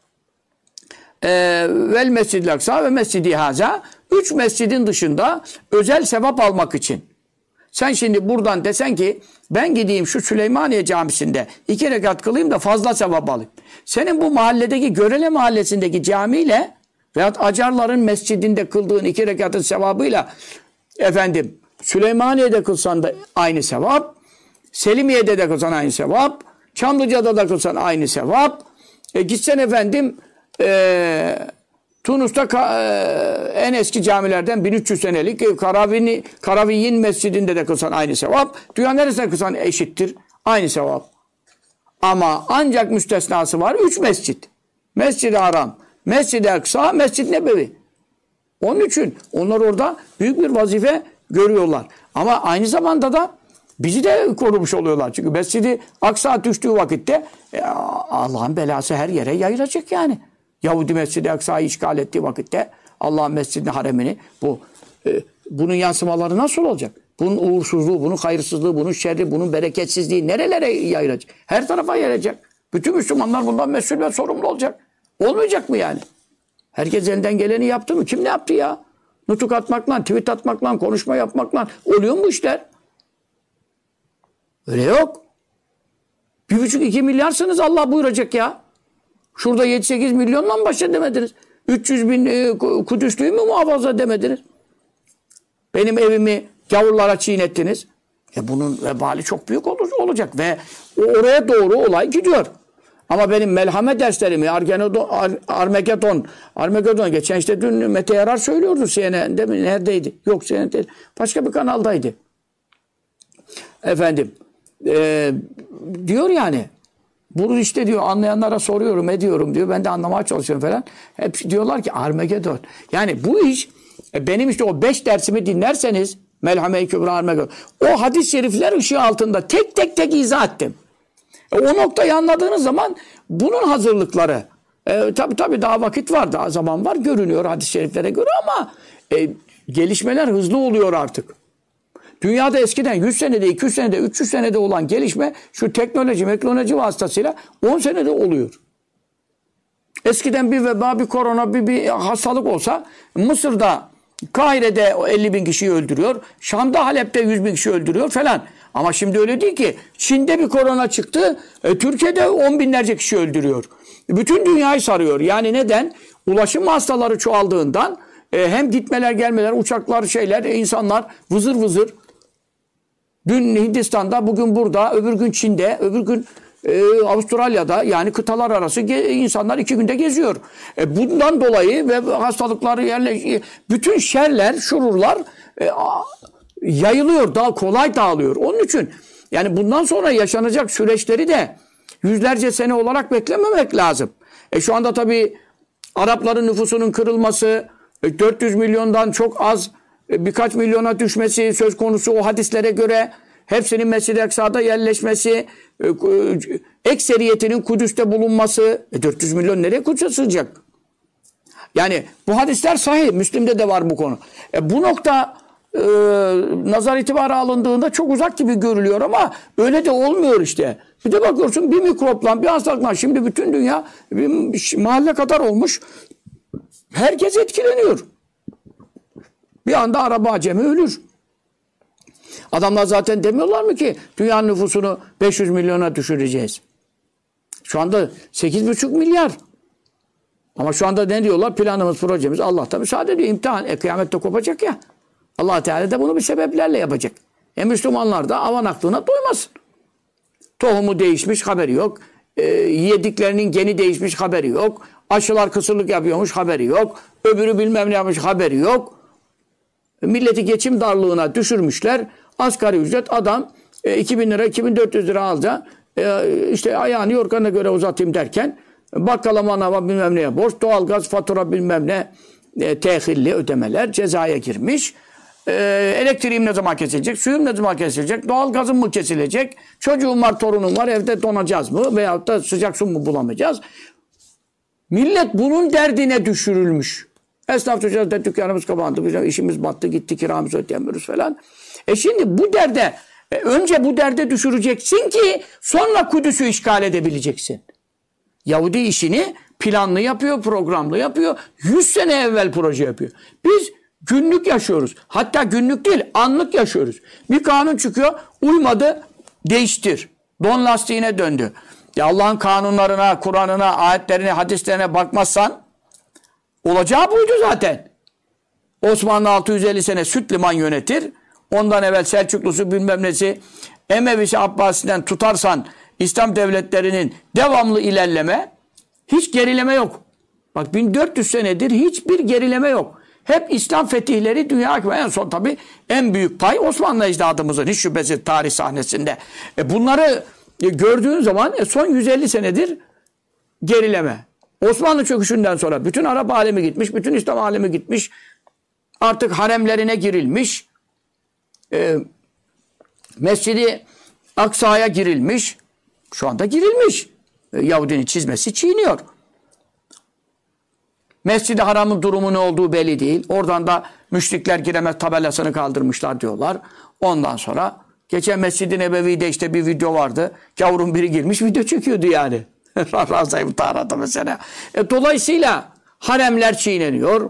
vel Mescid-i Aksa ve Mescid-i Haza. 3 mescidin dışında özel sevap almak için. Sen şimdi buradan desen ki ben gideyim şu Süleymaniye Camisi'nde 2 rekat kılayım da fazla sevap alayım. Senin bu mahalledeki Görele Mahallesi'ndeki camiyle veyahut Acarların mescidinde kıldığın 2 rekatın sevabıyla Süleymaniye'de kılsan da aynı sevap, Selimiye'de de kılsan aynı sevap, Çamlıca'da da kılsan aynı sevap, Gitsen efendim Tunus'ta en eski camilerden 1300 senelik Karaviyin Mescidinde de kılsan aynı sevap. Dünya neresinde kılsan eşittir. Aynı sevap. Ama ancak müstesnası var. 3 mescit. Mescid-i Haram, Mescid-i Aksa, Mescid-i Nebevi. Onun için onlar orada büyük bir vazife görüyorlar. Ama aynı zamanda da bizi de korumuş oluyorlar. Çünkü Mescid-i Aksa düştüğü vakitte Allah'ın belası her yere yayılacak yani. Yahudi Mescid-i Aksa'yı işgal ettiği vakitte Allah'ın Mescid-i Haremini bunun yansımaları nasıl olacak? Bunun uğursuzluğu, bunun hayırsızlığı, bunun şerri, bunun bereketsizliği nerelere yayılacak? Her tarafa yayılacak. Bütün Müslümanlar bundan mesul ve sorumlu olacak. Olmayacak mı yani? Herkes elinden geleni yaptı mı? Kim ne yaptı ya? Nutuk atmakla, tweet atmakla, konuşma yapmakla oluyor mu işler? Öyle yok. 1,5-2 milyarsınız Allah buyuracak ya. Şurada 7-8 milyonla mı baş edemediniz? 300 bin Kudüslüyü mü muhafaza demediniz? Benim evimi gavurlara çiğnettiniz. Bunun vebali çok büyük olacak ve oraya doğru olay gidiyor. Ama benim melhame derslerimi Armagedon geçen işte dün Mete Yarar söylüyordu CNN'de mi? Neredeydi? Yok CNN'de. Başka bir kanaldaydı. Efendim diyor yani bunu işte diyor anlayanlara soruyorum ediyorum diyor. Ben de anlamaya çalışıyorum falan. Hep diyorlar ki Armagedon. Yani bu iş benim işte o 5 dersimi dinlerseniz Melhame-i Kübra Armagedon. O hadis-i şerifler ışığı altında tek izah ettim. O noktayı anladığınız zaman bunun hazırlıkları tabii daha vakit var, daha zaman var, görünüyor hadis-i şeriflere göre ama gelişmeler hızlı oluyor artık. Dünyada eskiden 100 senede, 200 senede, 300 senede olan gelişme şu teknoloji vasıtasıyla 10 senede oluyor. Eskiden bir veba, bir korona, bir hastalık olsa Mısır'da, Kahire'de 50 bin kişiyi öldürüyor. Şam'da, Halep'te 100 bin kişi öldürüyor falan. Ama şimdi öyle değil ki. Çin'de bir korona çıktı. Türkiye'de 10 binlerce kişi öldürüyor. Bütün dünyayı sarıyor. Yani neden? Ulaşım hastaları çoğaldığından hem gitmeler gelmeler, uçaklar insanlar vızır vızır. Dün Hindistan'da, bugün burada, öbür gün Çin'de, öbür gün Avustralya'da yani kıtalar arası insanlar 2 günde geziyor. Bundan dolayı ve hastalıklar bütün şerler, şururlar yayılıyor, daha kolay dağılıyor. Onun için yani bundan sonra yaşanacak süreçleri de yüzlerce sene olarak beklememek lazım. Şu anda tabii Arapların nüfusunun kırılması, 400 milyondan çok az birkaç milyona düşmesi söz konusu o hadislere göre, hepsinin Mescid-i Aksa'da yerleşmesi, ekseriyetinin Kudüs'te bulunması. 400 milyon nereye Kudüs'e sığacak? Yani bu hadisler sahih. Müslim'de de var bu konu. Bu nokta nazar itibarı alındığında çok uzak gibi görülüyor ama öyle de olmuyor işte. Bir de bakıyorsun bir mikropla, bir hastalıkla şimdi bütün dünya bir mahalle kadar olmuş. Herkes etkileniyor. Bir anda Arap acemi ölür. Adamlar zaten demiyorlar mı ki dünyanın nüfusunu 500 milyona düşüreceğiz. Şu anda 8,5 milyar. Ama şu anda ne diyorlar? Planımız, projemiz Allah'ta müsaade ediyor. İmtihan. Kıyamette kopacak ya. Allah Teala da bunu bir sebeplerle yapacak. Müslümanlar da avan aklına doymasın. Tohumu değişmiş, haberi yok. Yediklerinin geni değişmiş, haberi yok. Aşılar kısırlık yapıyormuş, haberi yok. Öbürü bilmem ne yapmış, haberi yok. Milleti geçim darlığına düşürmüşler. Asgari ücret adam 2.000 lira, 2.400 lira alacak. İşte ayağını yorganına göre uzatayım derken bakkala manava bilmem neye borç, doğalgaz fatura bilmem ne tehilli ödemeler cezaya girmiş. Elektriğim ne zaman kesilecek? Suyum ne zaman kesilecek? Doğalgazım mı kesilecek? Çocuğum var, torunum var, evde donacağız mı? Veyahut da sıcak su mu bulamayacağız? Millet bunun derdine düşürülmüş. Esnaf tüccarı da dükkanımız kapandı, bizim işimiz battı, gitti, kiramızı ödeyemiyoruz falan. Şimdi bu derde, önce bu derde düşüreceksin ki sonra Kudüs'ü işgal edebileceksin. Yahudi işini planlı yapıyor, programlı yapıyor. 100 sene evvel proje yapıyor. Biz günlük yaşıyoruz. Hatta günlük değil, anlık yaşıyoruz. Bir kanun çıkıyor, uymadı, değiştir. Don lastiğine döndü. Ya Allah'ın kanunlarına, Kur'an'ına, ayetlerine, hadislerine bakmazsan olacağı buydu zaten. Osmanlı 650 sene süt liman yönetir. Ondan evvel Selçuklusu bilmem nesi, Emevisi Abbasi'den tutarsan İslam devletlerinin devamlı ilerleme, Hiç gerileme yok. Bak 1400 senedir hiçbir gerileme yok. Hep İslam fetihleri dünya hükmü. En son tabii en büyük pay Osmanlı ecdadımızın hiç şüphesiz tarih sahnesinde. Bunları gördüğün zaman son 150 senedir gerileme. Osmanlı çöküşünden sonra bütün Arap alemi gitmiş, bütün İslam alemi gitmiş. Artık haremlerine girilmiş. Mescid-i Aksa'ya girilmiş. Şu anda girilmiş. Yahudinin çizmesi çiğniyor. Mescid-i Haram'ın durumu ne olduğu belli değil. Oradan da müşrikler giremez tabelasını kaldırmışlar diyorlar. Ondan sonra geçen Mescid-i Nebevi'de işte bir video vardı. Gavurun biri girmiş video çekiyordu yani. Razayım Tarhat'ta mesela. Dolayısıyla haremler çiğneniyor.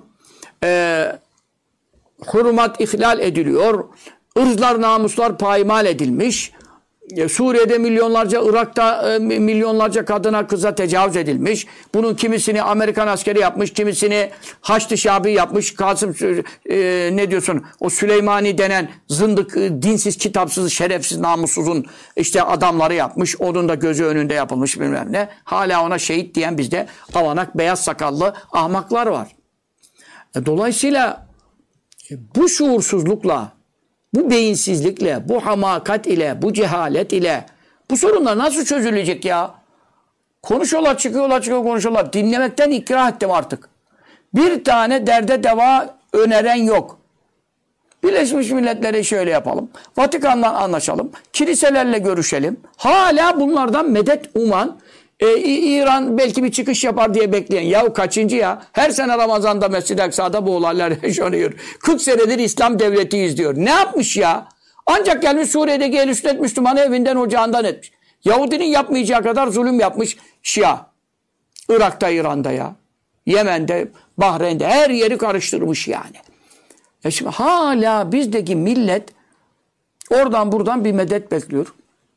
Hurumat ihlal ediliyor. Irzlar, namuslar payimal edilmiş. Suriye'de milyonlarca, Irak'ta milyonlarca kadına, kıza tecavüz edilmiş. Bunun kimisini Amerikan askeri yapmış, kimisini Haçlı Şabi yapmış. Kasım ne diyorsun? O Süleymani denen zındık, dinsiz, kitapsız, şerefsiz, namussuzun işte adamları yapmış. Onun da gözü önünde yapılmış bilmem ne. Hala ona şehit diyen bizde avanak, beyaz sakallı ahmaklar var. Dolayısıyla bu şuursuzlukla, bu beyinsizlikle, bu hamakat ile, bu cehalet ile bu sorunlar nasıl çözülecek ya? Konuşuyorlar, çıkıyorlar, konuşuyorlar. Dinlemekten ikrah ettim artık. Bir tane derde deva öneren yok. Birleşmiş Milletler'e şöyle yapalım. Vatikan'la anlaşalım. Kiliselerle görüşelim. Hala bunlardan medet uman, İran belki bir çıkış yapar diye bekleyen. Yahu kaçıncı ya? Her sene Ramazan'da Mescid-i Aksa'da bu olaylar yaşanıyor. 40 senedir İslam devletiyiz diyor. Ne yapmış ya? Ancak gelmiş Suriye'deki el sünnet Müslümanı evinden ocağından etmiş. Yahudinin yapmayacağı kadar zulüm yapmış Şia. Irak'ta, İran'da ya. Yemen'de, Bahreyn'de her yeri karıştırmış yani. Şimdi hala bizdeki millet oradan buradan bir medet bekliyor.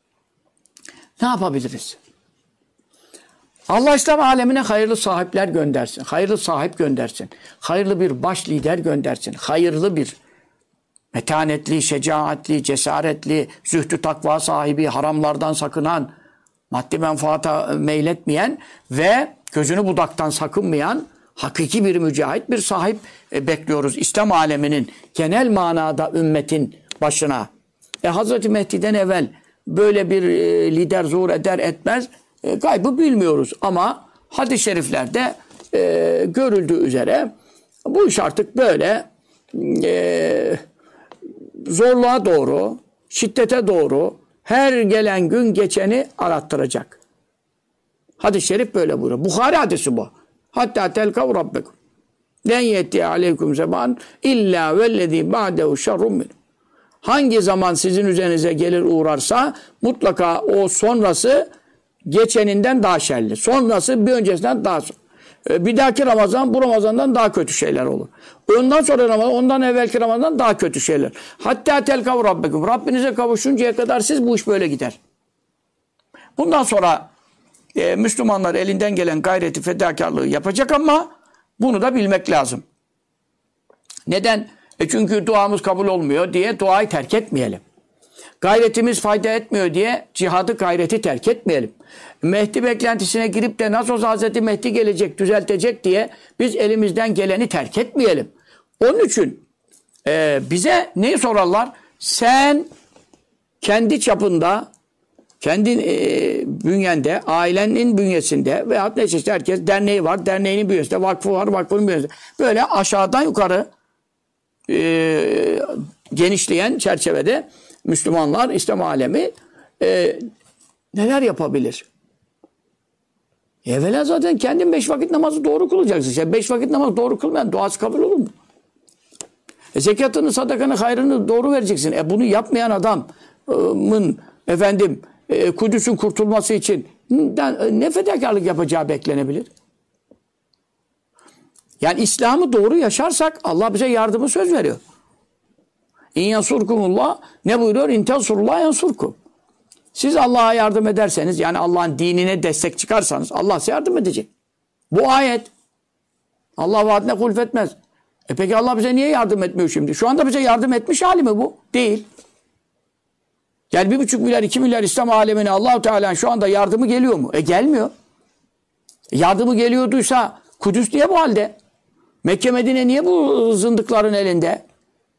Ne yapabiliriz? Allah İslam alemine hayırlı sahipler göndersin. Hayırlı sahip göndersin. Hayırlı bir baş lider göndersin. Hayırlı bir metanetli, şecaatli, cesaretli, zühdü takva sahibi, haramlardan sakınan, maddi menfaata meyletmeyen ve gözünü budaktan sakınmayan hakiki bir mücahit, bir sahip bekliyoruz. İslam aleminin genel manada ümmetin başına. Hazreti Mehdi'den evvel böyle bir lider zuhur eder etmez gaybı bilmiyoruz. Ama hadis-i şeriflerde görüldüğü üzere bu iş artık böyle zorluğa doğru, şiddete doğru her gelen gün geçeni arattıracak. Hadis-i şerif böyle buyuruyor. Bukhari hadisi bu. Hatta telkav rabbekum. Len yetti aleykum zaman illa vellezî ba'dehu şerrun min. Hangi zaman sizin üzerinize gelir uğrarsa mutlaka o sonrası geçeninden daha şerli. Sonrası bir öncesinden daha sonra. Bir dahaki Ramazan bu Ramazan'dan daha kötü şeyler olur. Ondan sonra Ramazan, ondan evvelki Ramazan'dan daha kötü şeyler. Hatta telkav rabbekum. Rabbinize kavuşuncaya kadar siz bu iş böyle gider. Bundan sonra Müslümanlar elinden gelen gayreti, fedakarlığı yapacak ama bunu da bilmek lazım. Neden? Çünkü duamız kabul olmuyor diye duayı terk etmeyelim. Gayretimiz fayda etmiyor diye cihadı, gayreti terk etmeyelim. Mehdi beklentisine girip de nasıl olsa Hazreti Mehdi gelecek, düzeltecek diye biz elimizden geleni terk etmeyelim. Onun için bize neyi sorarlar? Sen kendi çapında, kendi bünyende, ailenin bünyesinde veyahut neyse işte herkes derneği var, derneğinin bünyesinde, vakfı var, vakfının bünyesinde. Böyle aşağıdan yukarı genişleyen çerçevede Müslümanlar, İslam alemi neler yapabilir? Evvela zaten kendin 5 vakit namazı doğru kılacaksın. Sen 5 vakit namazı doğru kılmayan duası kabul olur mu? Zekatını, sadakanı, hayrını doğru vereceksin. Bunu yapmayan adamın Kudüs'ün kurtulması için ne fedakarlık yapacağı beklenebilir? Yani İslam'ı doğru yaşarsak Allah bize yardımı söz veriyor. İn yansurkumullah ne buyuruyor? İn tensurullah yansurkum. Siz Allah'a yardım ederseniz yani Allah'ın dinine destek çıkarsanız Allah size yardım edecek. Bu ayet. Allah vaadine hulfetmez. Peki Allah bize niye yardım etmiyor şimdi? Şu anda bize yardım etmiş hali mi bu? Değil. Yani 1,5 milyar, 2 milyar İslam alemine Allah-u Teala'nın şu anda yardımı geliyor mu? Gelmiyor. Yardımı geliyorduysa Kudüs niye bu halde? Mekke Medine niye bu zındıkların elinde?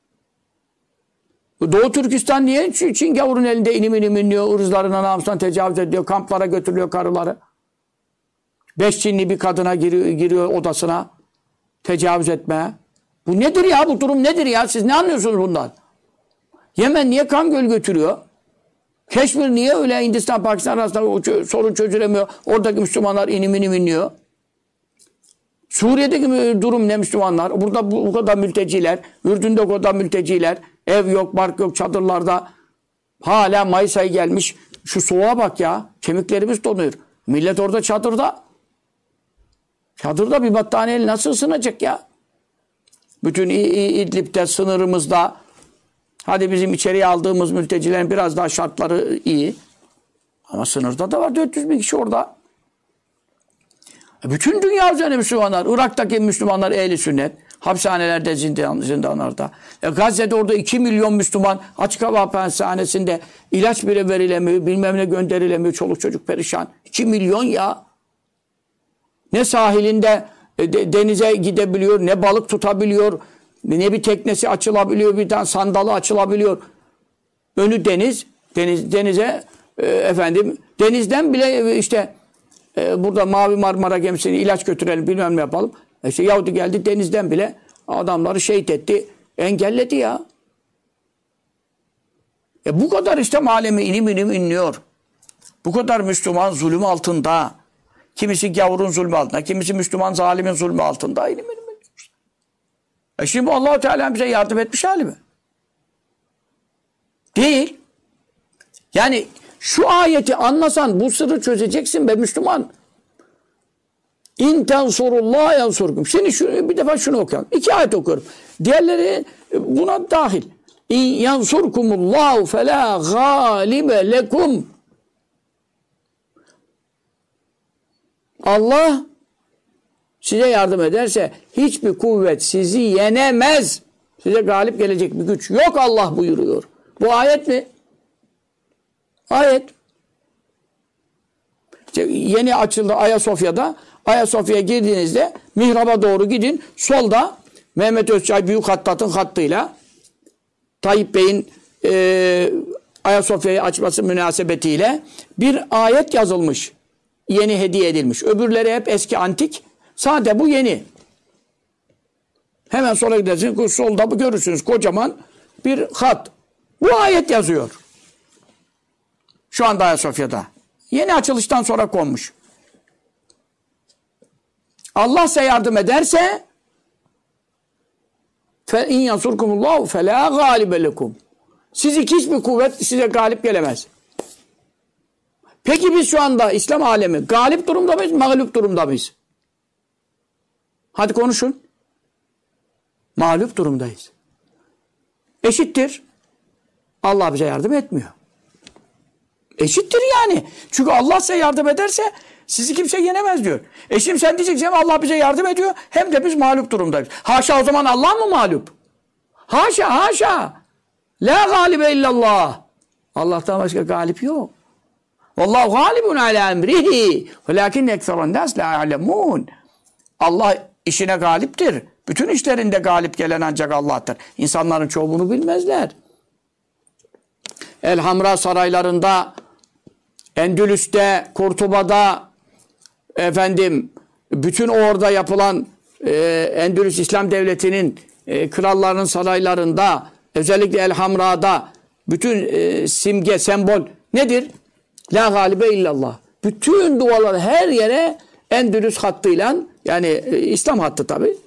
Doğu Türkistan niye Çin gavurun elinde inim inim inliyor, ırzlarına namusuna tecavüz ediyor, kamplara götürülüyor karıları. 5 Çinli bir kadına giriyor odasına tecavüz etmeye. Bu nedir ya? Bu durum nedir ya? Siz ne anlıyorsunuz bundan? Yemen niye kan göl götürüyor? Keşmir niye öyle Hindistan, Pakistan arasında sorun çözülemiyor? Oradaki Müslümanlar inim inim inliyor. Suriye'deki durum ne Müslümanlar? Burada bu kadar mülteciler, Ürdün'de o kadar mülteciler, ev yok, bark yok, çadırlarda. Hala Mayıs ayı gelmiş. Şu soğuğa bak ya. Kemiklerimiz donuyor. Millet orada çadırda. Çadırda bir battaniyeyle nasıl ısınacak ya? Bütün İdlib'de, sınırımızda. Hadi bizim içeriye aldığımız mültecilerin biraz daha şartları iyi. Ama sınırda da var 400 bin kişi orada. Bütün dünya üzerine Müslümanlar. Irak'taki Müslümanlar ehli sünnet. Hapishanelerde, zindanlarda. Gazze'de orada 2 milyon Müslüman açık hava hapishanesinde ilaç bile verilemiyor. Bilmem ne gönderilemiyor. Çoluk çocuk perişan. 2 milyon ya. Ne sahilinde denize gidebiliyor, ne balık tutabiliyor, ne bir teknesi açılabiliyor, bir tane sandalı açılabiliyor. Önü denize denizden bile işte burada Mavi Marmara gemisine ilaç götürelim, bilmem ne yapalım. İşte Yahudi geldi denizden bile adamları şehit etti, engelledi ya. Bu kadar İslam alemi inim inim inliyor. Bu kadar Müslüman zulüm altında. Kimisi gavurun zulmü altında, kimisi Müslüman zalimin zulmü altında. İnim inim inliyor. Şimdi Allah-u Teala bize yardım etmiş hali mi? Değil. Yani şu ayeti anlasan bu sırrı çözeceksin be Müslüman. İn tensurullah yansurkum. Şimdi bir defa şunu okuyalım. 2 ayet okuyorum. Diğerleri buna dahil. İn yansurkumullahu felâ gâlibe lekum. Allah size yardım ederse hiçbir kuvvet sizi yenemez. Size galip gelecek bir güç yok Allah buyuruyor. Bu ayet mi? Ayet. İşte yeni açıldı Ayasofya'da. Ayasofya'ya girdiğinizde mihraba doğru gidin. Solda Mehmet Özçay Büyük Hattat'ın hattıyla Tayyip Bey'in Ayasofya'yı açması münasebetiyle bir ayet yazılmış. Yeni hediye edilmiş. Öbürleri hep eski antik. Sade bu yeni. Hemen sola gidersiniz. Solda görürsünüz kocaman bir hat. Bu ayet yazıyor. Şu anda Ayasofya'da. Yeni açılıştan sonra konmuş. Allah size yardım ederse fe in yansurkumullahu felâ gâlibe lekum. Sizi hiçbir kuvvet size galip gelemez. Peki biz şu anda İslam alemi galip durumda mıyız, mağlup durumda mıyız? Hadi konuşun. Mağlup durumdayız. Eşittir. Allah bize yardım etmiyor. Eşittir yani. Çünkü Allah size yardım ederse sizi kimse yenemez diyor. Şimdi sen diyeceksin Allah bize yardım ediyor hem de biz mağlup durumdayız. Haşa o zaman Allah mı mağlup? Haşa haşa. La galibe illallah. Allah'tan başka galip yok. Vallahu galibun ala emrihi. Velakinne ekseran nas la ya'lemun. Allah işine galiptir. Bütün işlerinde galip gelen ancak Allah'tır. İnsanların çoğu bunu bilmezler. Elhamra saraylarında, Endülüs'te, Kurtuba'da, bütün orada yapılan Endülüs İslam Devleti'nin krallarının saraylarında, özellikle Elhamra'da bütün simge, sembol nedir? La galibe illallah. Bütün dualar her yere Endülüs hattıyla, yani İslam hattı tabi.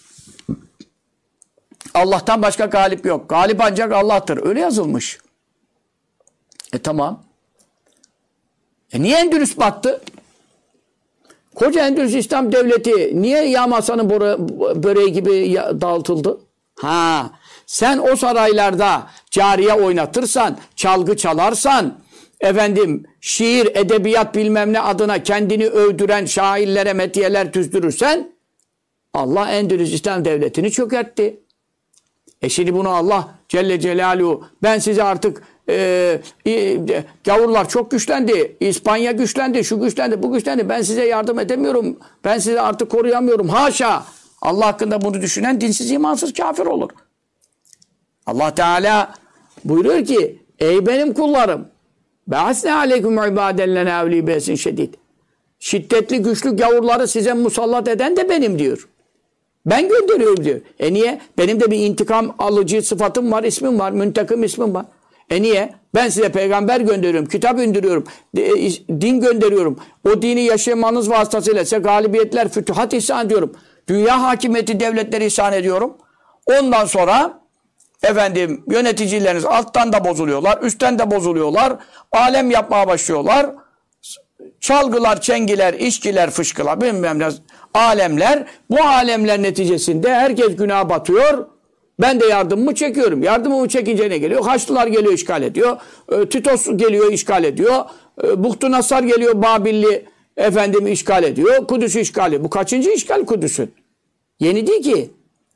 Allah'tan başka galip yok. Galip ancak Allah'tır. Öyle yazılmış. Tamam. Niye Endülüs battı? Koca Endülüs İslam Devleti niye Yağmasa'nın böreği gibi dağıtıldı? Sen o saraylarda cariye oynatırsan, çalgı çalarsan, şiir, edebiyat bilmem ne adına kendini övdüren şairlere metiyeler tüzdürürsen, Allah Endülüs İslam Devleti'ni çökertti. Şimdi bunu Allah Celle Celaluhu ben size artık gavurlar çok güçlendi. İspanya güçlendi. Şu güçlendi. Bu güçlendi. Ben size yardım edemiyorum. Ben sizi artık koruyamıyorum. Haşa. Allah hakkında bunu düşünen dinsiz, imansız kafir olur. Allah Teala buyuruyor ki ey benim kullarım be'asne aleyküm ibaden lena evli besin şedid. Şiddetli güçlü gavurları size musallat eden de benim diyor. Ben gönderiyorum diyor. Niye? Benim de bir intikam alıcı sıfatım var, ismim var, müntekim ismim var. Niye? Ben size peygamber gönderiyorum, kitap indiriyorum, din gönderiyorum. O dini yaşamanız vasıtasıyla size galibiyetler, fütühat ihsan ediyorum. Dünya hakimiyeti devletleri ihsan ediyorum. Ondan sonra efendim yöneticileriniz alttan da bozuluyorlar, üstten de bozuluyorlar. Alem yapmaya başlıyorlar. Çalgılar, çengiler, içkiler, fışkılar, bilmem ne alemler. Bu alemler neticesinde herkes günaha batıyor. Ben de yardımımı çekiyorum. Yardımımı çekince ne geliyor? Haçlılar geliyor, işgal ediyor. Titos geliyor, işgal ediyor. Buhtu Nasar geliyor, Babilli efendim işgal ediyor. Kudüs'ü işgal ediyor. Bu kaçıncı işgal Kudüs'ün? Yeni değil ki.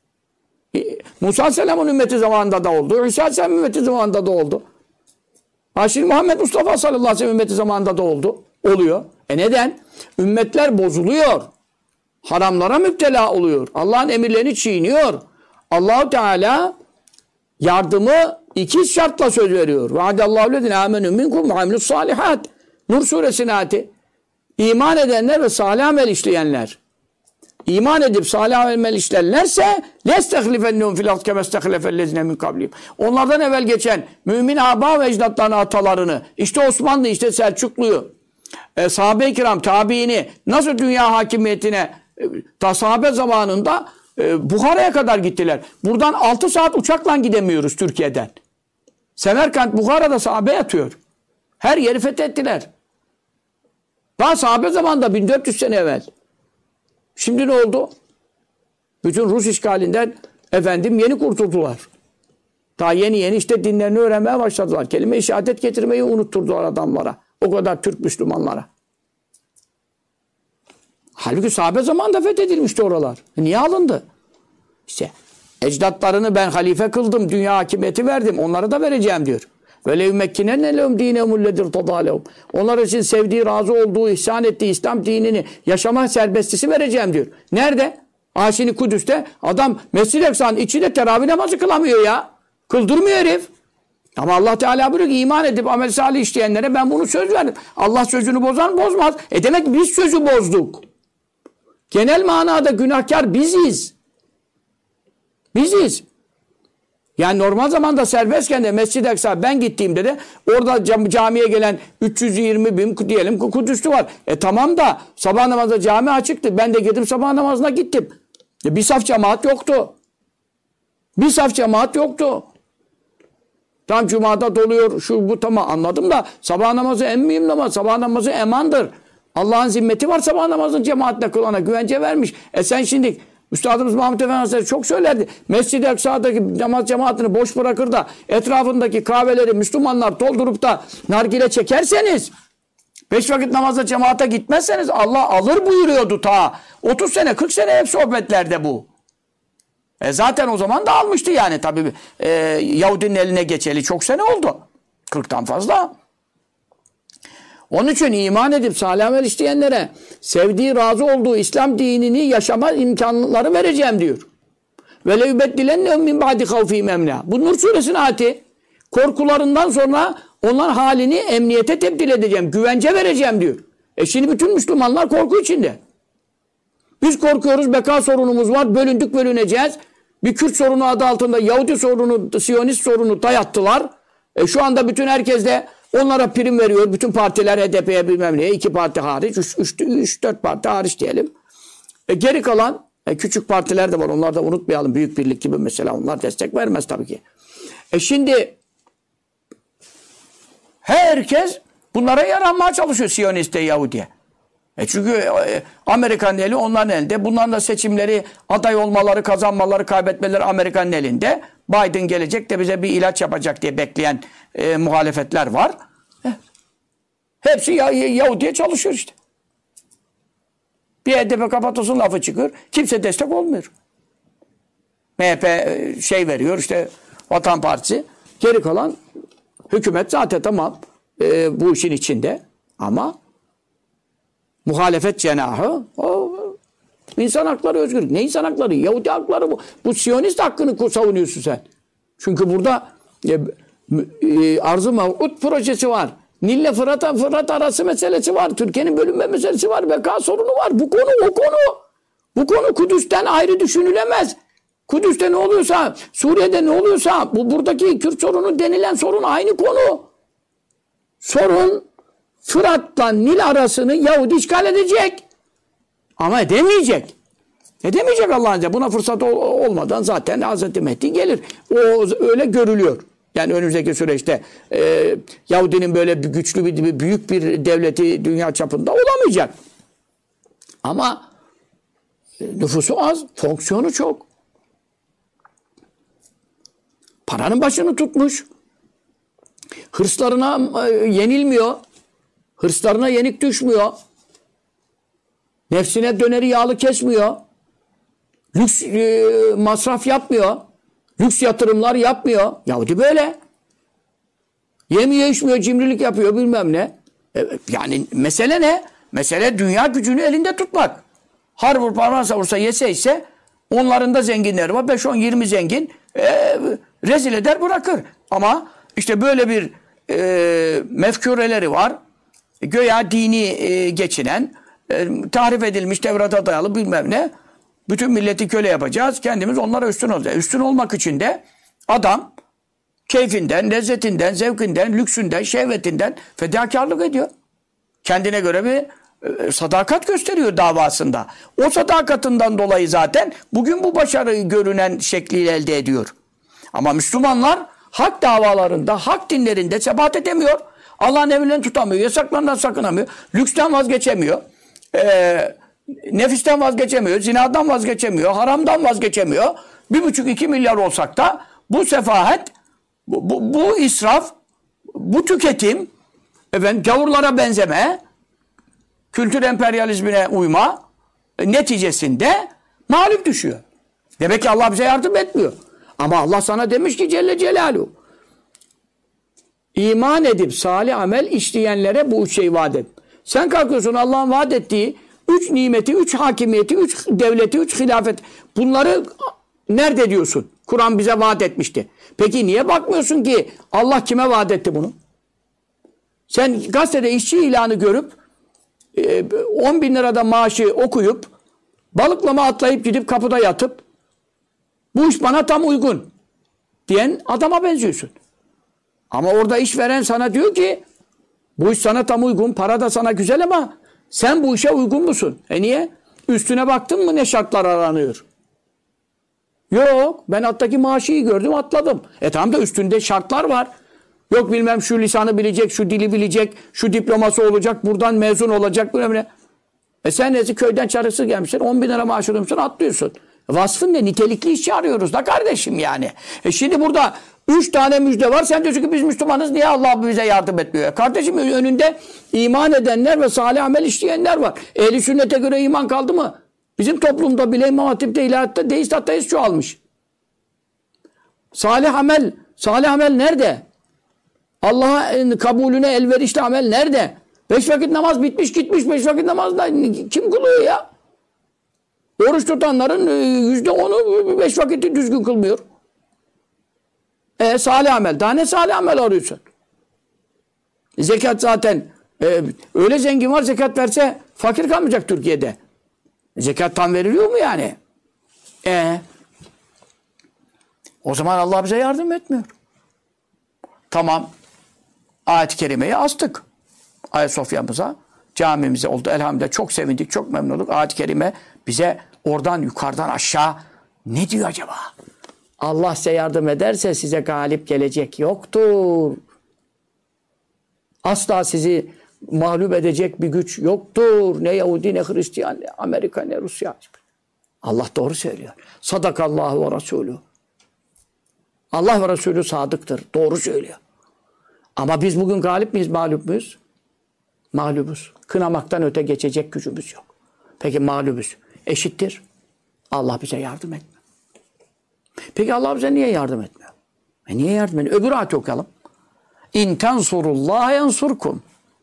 Musa Aleyhisselam'ın ümmeti zamanında da oldu. İsa Aleyhisselam'ın ümmeti zamanında da oldu. Şimdi Muhammed Mustafa sallallahu aleyhi ve sellem ümmeti zamanında da oldu. Oluyor. Neden? Ümmetler bozuluyor. Haramlara müptela oluyor. Allah'ın emirlerini çiğniyor. Allah-u Teala yardımı iki şartla söz veriyor. Vaadallahu lezine amenü minkum ve amilus salihat. Nur suresinin ayeti. İman edenler ve salih amel işleyenler. İman edip salih amel işlerlerse lestehlifennehum fil ard kema istehlefellezine min kablihim. Onlardan evvel geçen mümin aba ve ecdatlarını, atalarını, işte Osmanlı, işte Selçuklu'yu, sahabe-i kiram, tabiini nasıl dünya hakimiyetine sahabe zamanında Bukhara'ya kadar gittiler. Buradan 6 saat uçakla gidemiyoruz Türkiye'den. Semerkant, Bukhara'da sahabe yatıyor. Her yeri fethettiler. Daha sahabe zamanında 1400 sene evvel. Şimdi ne oldu? Bütün Rus işgalinden efendim yeni kurtuldular. Daha yeni işte dinlerini öğrenmeye başladılar. Kelime-i şehadet getirmeyi unutturdular adamlara. O kadar Türk Müslümanlara. Halbuki sahabe zamanında fethedilmişti oralar. Niye alındı? İşte ecdatlarını ben halife kıldım, dünya hakimiyeti verdim. Onlara da vereceğim diyor. Ve levmekkinenne lehum dinehumulledir tadalehum. Onlar için sevdiği, razı olduğu, ihsan ettiği İslam dinini yaşama serbestisi vereceğim diyor. Nerede? Şimdi Kudüs'te adam Mescid-i Aksa'nın içinde teravih namazı kılamıyor ya. Kıldırmıyor herif. Ama Allah Teala buyuruyor ki iman edip amel salih işleyenlere ben bunu söz verdim. Allah sözünü bozar mı? Bozmaz. Demek biz sözü bozduk. Genel manada günahkar biziz. Biziz. Yani normal zamanda serbestken de Mescid-i Aksa ben gittiğimde de orada camiye gelen 320 bin diyelim Kudüs'lü var. Tamam da sabah namazda cami açıktı. Ben de gittim sabah namazına gittim. Bir saf cemaat yoktu. Bir saf cemaat yoktu. Tam cumada doluyor şu bu tamam anladım da sabah namazı en mühim namaz. Sabah namazı emandır. Allah'ın zimmeti var sabah namazın cemaatle kılana güvence vermiş. Sen şimdi Üstadımız Mahmud Efendi Hazretleri çok söylerdi. Mescid-i Aksa'daki namaz cemaatini boş bırakır da etrafındaki kahveleri Müslümanlar doldurup da nargile çekerseniz 5 vakit namazda cemaate gitmezseniz Allah alır buyuruyordu ta. 30 sene 40 sene hep sohbetlerde bu. Zaten o zaman da almıştı yani tabii. Yahudinin eline geçeli çok sene oldu. 40'tan fazla. Onun için iman edip salih amel işleyenlere sevdiği, razı olduğu İslam dinini yaşama imkanları vereceğim diyor. Ve leyubeddilennehum min ba'di havfihim emna. Bu Nur suresinin ayeti. Korkularından sonra onların halini emniyete tebdil edeceğim. Güvence vereceğim diyor. Şimdi bütün Müslümanlar korku içinde. Biz korkuyoruz. Beka sorunumuz var. Bölündük bölüneceğiz. Bir Kürt sorunu adı altında Yahudi sorunu, Siyonist sorunu dayattılar. Şu anda bütün herkes de onlara prim veriyor. Bütün partiler HDP'ye bilmem neye. 2 parti hariç. 3-4 parti hariç diyelim. Geri kalan küçük partiler de var. Onları da unutmayalım. Büyük Birlik gibi mesela. Onlar destek vermez tabii ki. Şimdi herkes bunlara yaranmaya çalışıyor Siyonist'e, Yahudi'ye. Çünkü Amerika'nın eli onların elinde. Bunların da seçimleri, aday olmaları, kazanmaları, kaybetmeleri Amerika'nın elinde. Biden gelecek de bize bir ilaç yapacak diye bekleyen muhalefetler var. Hepsi Yahudi'ye çalışıyor işte. Bir HDP kapatasın lafı çıkıyor. Kimse destek olmuyor. MHP veriyor işte Vatan Partisi. Geri kalan Hükümet zaten tamam bu işin içinde ama muhalefet cenahı o insan hakları, özgürlük. Ne insan hakları? Yahudi hakları bu. Bu Siyonist hakkını savunuyorsun sen. Çünkü burada Arz-ı Mev'ud projesi var. Nil'le Fırat arası meselesi var. Türkiye'nin bölünme meselesi var. Beka sorunu var. Bu konu o konu. Bu konu Kudüs'ten ayrı düşünülemez. Kudüs'te ne oluyorsa, Suriye'de ne oluyorsa, bu buradaki Kürt sorunu denilen sorun aynı konu. Sorun Fırat'la Nil arasını Yahudi işgal edecek. Ama edemeyecek. Edemeyecek Allah'ın izniyle. Buna fırsat olmadan zaten Hazreti Mehdi gelir. O öyle görülüyor. Yani önümüzdeki süreçte Yahudinin böyle güçlü bir büyük bir devleti dünya çapında olamayacak. Ama nüfusu az, fonksiyonu çok. Paranın başını tutmuş. Hırslarına yenilmiyor. Hırslarına yenik düşmüyor. Nefsine döneri yağlı kesmiyor. Lüks masraf yapmıyor. Lüks yatırımlar yapmıyor. Yahudi böyle. Yemiyor, içmiyor, cimrilik yapıyor bilmem ne. Yani mesele ne? Mesele dünya gücünü elinde tutmak. Harbur parmağı savursa yese ise onların da zenginleri var. 5-10-20 zengin rezil eder bırakır. Ama işte böyle bir mefkureleri var. Göya dini geçinen, tahrif edilmiş, Tevrat'a dayalı bilmem ne. Bütün milleti köle yapacağız. Kendimiz onlara üstün olacağız. Üstün olmak için de adam keyfinden, lezzetinden, zevkinden, lüksünden, şehvetinden fedakarlık ediyor. Kendine göre bir sadakat gösteriyor davasında. O sadakatından dolayı zaten bugün bu başarıyı görünen şekliyle elde ediyor. Ama Müslümanlar hak davalarında, hak dinlerinde sebat edemiyor. Allah'ın emirlerini tutamıyor, yasaklarından sakınamıyor, lüksten vazgeçemiyor, nefisten vazgeçemiyor, zinadan vazgeçemiyor, haramdan vazgeçemiyor. 1,5-2 milyar olsak da bu sefahet, bu israf, bu tüketim, gavurlara benzeme, kültür emperyalizmine uyma neticesinde mağlup düşüyor. Demek ki Allah bize yardım etmiyor. Ama Allah sana demiş ki Celle Celaluhu, İman edip salih amel işleyenlere bu üç şeyi vaat et. Sen kalkıyorsun Allah'ın vaat ettiği 3 nimeti, 3 hakimiyeti, 3 devleti, 3 hilafet. Bunları nerede diyorsun? Kur'an bize vaat etmişti. Peki niye bakmıyorsun ki Allah kime vaat etti bunu? Sen gazetede işçi ilanı görüp 10 bin lirada maaşı okuyup balıklama atlayıp gidip kapıda yatıp bu iş bana tam uygun diyen adama benziyorsun. Ama orada işveren sana diyor ki bu iş sana tam uygun, para da sana güzel ama sen bu işe uygun musun? Niye? Üstüne baktın mı ne şartlar aranıyor? Yok, ben alttaki maaşı gördüm atladım. Tamam da üstünde şartlar var. Yok bilmem şu lisanı bilecek, şu dili bilecek, şu diploması olacak, buradan mezun olacak. Bilmem ne. Sen neyse köyden çarısı gelmişsin, 10 bin lira maaş alıyormuşsun, atlıyorsun. Vasfın ne? Nitelikli işçi arıyoruz da kardeşim yani. Şimdi burada 3 tane müjde var. Sen diyorsun ki biz Müslümanız. Niye Allah bize yardım etmiyor? Kardeşim önünde iman edenler ve salih amel işleyenler var. Ehli sünnete göre iman kaldı mı? Bizim toplumda bile İmam Hatip'te, ilahiyatta deist ateist çoğalmış. Salih amel nerede? Allah'ın kabulüne elverişli amel nerede? 5 vakit namaz bitmiş gitmiş. 5 vakit namazda kim kılıyor ya? Oruç tutanların %10'u 5 vakiti düzgün kılmıyor. Salih amel. Daha ne salih amel arıyorsun? Zekat zaten öyle zengin var zekat verse fakir kalmayacak Türkiye'de. Zekat tam veriliyor mu yani? O zaman Allah bize yardım etmiyor. Tamam. Ayet-i Kerime'yi astık. Ayasofya'mıza, camimize oldu. Elhamdülillah çok sevindik, çok memnun olduk. Ayet-i Kerime bize oradan yukarıdan aşağı ne diyor acaba? Allah size yardım ederse size galip gelecek yoktur. Asla sizi mağlup edecek bir güç yoktur. Ne Yahudi, ne Hristiyan, ne Amerika, ne Rusya. Allah doğru söylüyor. Sadakallahu ve Resulü. Allah ve Resulü sadıktır. Doğru söylüyor. Ama biz bugün galip miyiz, mağlup muyuz? Mağlubuz. Kınamaktan öte geçecek gücümüz yok. Peki mağlubuz. Eşittir. Allah bize yardım etmiyor. Peki Allah bize niye yardım etmiyor? Niye yardım etmiyor? Öbür ayet okuyalım. İn tensurullaha yansurkum.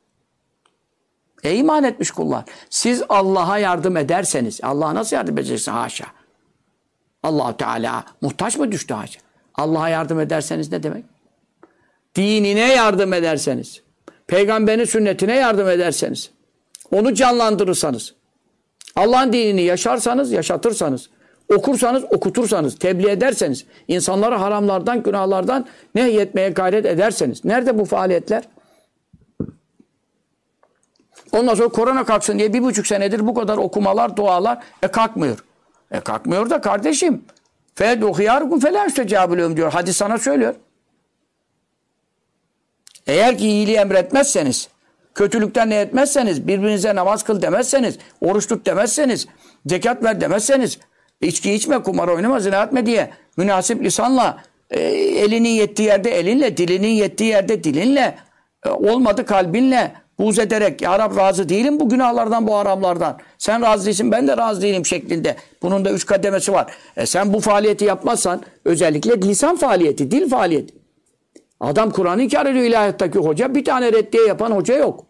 Ey iman etmiş kullar. Siz Allah'a yardım ederseniz, Allah'a nasıl yardım edeceksin? Haşa. Allah-u Teala muhtaç mı düştü haşa? Allah'a yardım ederseniz ne demek? Dinine yardım ederseniz, peygamberin sünnetine yardım ederseniz, onu canlandırırsanız, Allah'ın dinini yaşarsanız, yaşatırsanız, okursanız, okutursanız, tebliğ ederseniz, insanları haramlardan, günahlardan nehyetmeye gayret ederseniz. Nerede bu faaliyetler? Ondan sonra korona kalksın diye 1,5 senedir bu kadar okumalar, dualar kalkmıyor. Kalkmıyor da kardeşim. فَاَدُوا خِيَارُكُمْ فَلَا اُسْتَجَابُ diyor. Hadis sana söylüyor. Eğer ki iyiliği emretmezseniz, kötülükten ne etmezseniz, birbirinize namaz kıl demezseniz, oruç tut demezseniz, zekat ver demezseniz, içki içme, kumar oynama, zina etme diye münasip lisanla, elinin yettiği yerde elinle, dilinin yettiği yerde dilinle, olmadı kalbinle, buğz ederek, ya Rab razı değilim bu günahlardan, bu haramlardan. Sen razı değilsin, ben de razı değilim şeklinde. Bunun da 3 kademesi var. Sen bu faaliyeti yapmazsan, özellikle lisan faaliyeti, dil faaliyeti. Adam Kur'an'ı inkar ediyor ilahiyattaki hoca. Bir tane reddiye yapan hoca yok.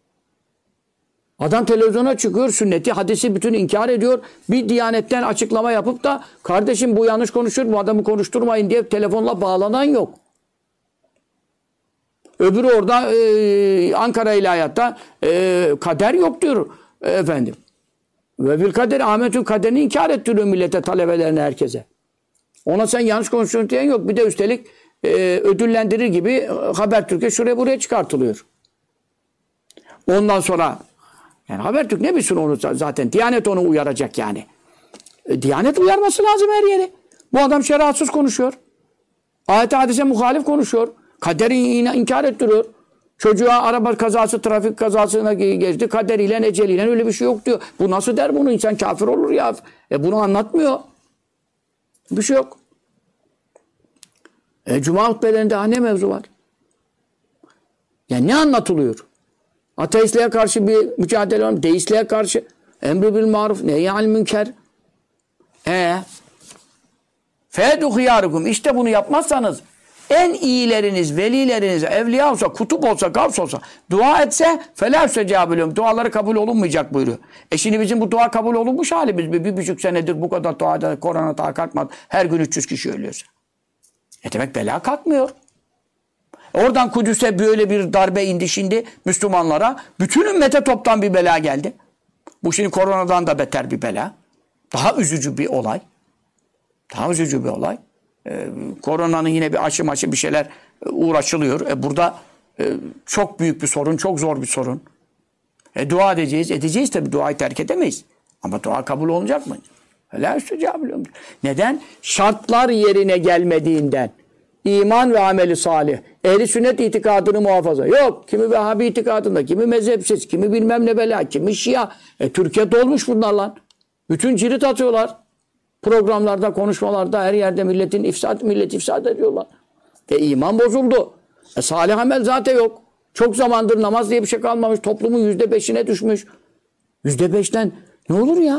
Adam televizyona çıkıyor, sünneti, hadisi bütün inkar ediyor. Bir Diyanet'ten açıklama yapıp da kardeşim bu yanlış konuşuyor, bu adamı konuşturmayın diye telefonla bağlanan yok. Öbürü orada Ankara İlahiyat'ta kader yok diyor efendim. Ve bil kaderi Ahmet'ün kaderini inkar ettiriyor millete, talebelerine, herkese. Ona sen yanlış konuşuyorsun diyen yok. Bir de üstelik ödüllendirir gibi Habertürk'e şuraya buraya çıkartılıyor. Ondan sonra yani Habertürk ne bilsin onu zaten. Diyanet onu uyaracak yani. Diyanet uyarması lazım her yere. Bu adam şeriatsız konuşuyor. Ayet-i hadise muhalif konuşuyor. Kaderi inkar ettiriyor. Çocuğa araba kazası, trafik kazasına geçti. Kaderiyle, eceliyle öyle bir şey yok diyor. Bu nasıl der bunu? İnsan kafir olur ya. Bunu anlatmıyor. Bir şey yok. Cuma hutbelerinde ne mevzu var? Yani ne anlatılıyor? Ateistliğe karşı bir mücadele var. Deistliğe karşı emri bil maruf, nehy'anil münker. Fedu hıyârukum. İşte bunu yapmazsanız en iyileriniz, velileriniz, evliya olsa, kutup olsa, gavs olsa, dua etse felâ üstecâbülüm. Duaları kabul olunmayacak buyuruyor. Şimdi bizim bu dua kabul olunmuş halimiz mi? 1,5 senedir bu kadar duada, korona daha kalkmadı. Her gün 300 kişi ölüyorsa. Demek bela kalkmıyor. Oradan Kudüs'e böyle bir darbe indi şimdi Müslümanlara. Bütün ümmete toptan bir bela geldi. Bu şimdi koronadan da beter bir bela. Daha üzücü bir olay. Daha üzücü bir olay. Koronanın yine bir aşı bir şeyler uğraşılıyor. Burada çok büyük bir sorun, çok zor bir sorun. Dua edeceğiz. Edeceğiz tabii. Duayı terk edemeyiz. Ama dua kabul olacak mı? Neden? Şartlar yerine gelmediğinden. İman ve ameli salih. Ehli sünnet itikadını muhafaza. Yok. Kimi Vehhabi itikadında, kimi mezhepsiz, kimi bilmem ne bela, kimi Şia. Türkiye dolmuş bunlarla. Bütün cirit atıyorlar. Programlarda, konuşmalarda, her yerde milleti ifsad ediyorlar. İman bozuldu. Salih amel zaten yok. Çok zamandır namaz diye bir şey kalmamış. Toplumun %5'ine düşmüş. %5'ten ne olur ya?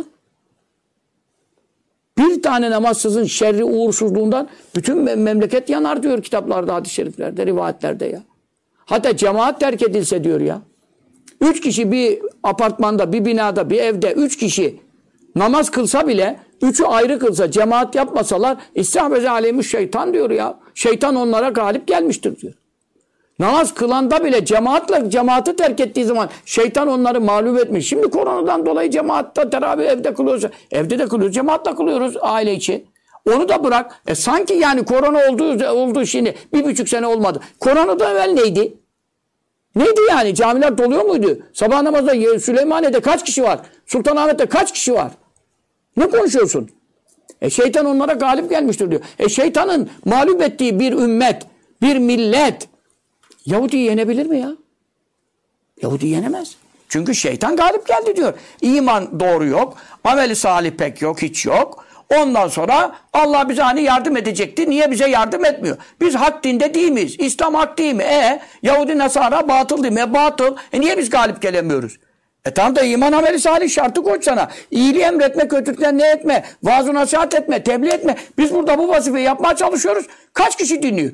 Bir tane namazsızın şerri, uğursuzluğundan bütün memleket yanar diyor kitaplarda, hadis-i şeriflerde, rivayetlerde ya. Hatta cemaat terk edilse diyor ya. 3 kişi bir apartmanda, bir binada, bir evde 3 kişi namaz kılsa bile, 3'ü ayrı kılsa, cemaat yapmasalar istihbeze aleyhmiş şeytan diyor ya. Şeytan onlara galip gelmiştir diyor. Namaz kılanda bile cemaati terk ettiği zaman şeytan onları mağlup etmiş. Şimdi koronadan dolayı cemaatta teravih evde kılıyoruz. Evde de kılıyoruz. Cemaatle kılıyoruz aile içi. Onu da bırak. Sanki yani korona oldu şimdi. 1,5 sene olmadı. Koronadan evvel neydi? Neydi yani? Camiler doluyor muydu? Sabah namazda Süleymaniye'de kaç kişi var? Sultanahmet'te kaç kişi var? Ne konuşuyorsun? Şeytan onlara galip gelmiştir diyor. Şeytanın mağlup ettiği bir ümmet, bir millet Yahudi'yi yenebilir mi ya? Yahudi yenemez. Çünkü şeytan galip geldi diyor. İman doğru yok. Ameli salih pek yok. Hiç yok. Ondan sonra Allah bize hani yardım edecekti. Niye bize yardım etmiyor? Biz hak dinde değil miyiz? İslam hak değil mi? Yahudi Nasara batıl değil mi? Batıl. Niye biz galip gelemiyoruz? Tamam da iman ameli salih şartı koy sana. İyiliği emretme, kötülükten ne etme. Vaaz-ı nasihat etme, tebliğ etme. Biz burada bu vazifeyi yapmaya çalışıyoruz. Kaç kişi dinliyor?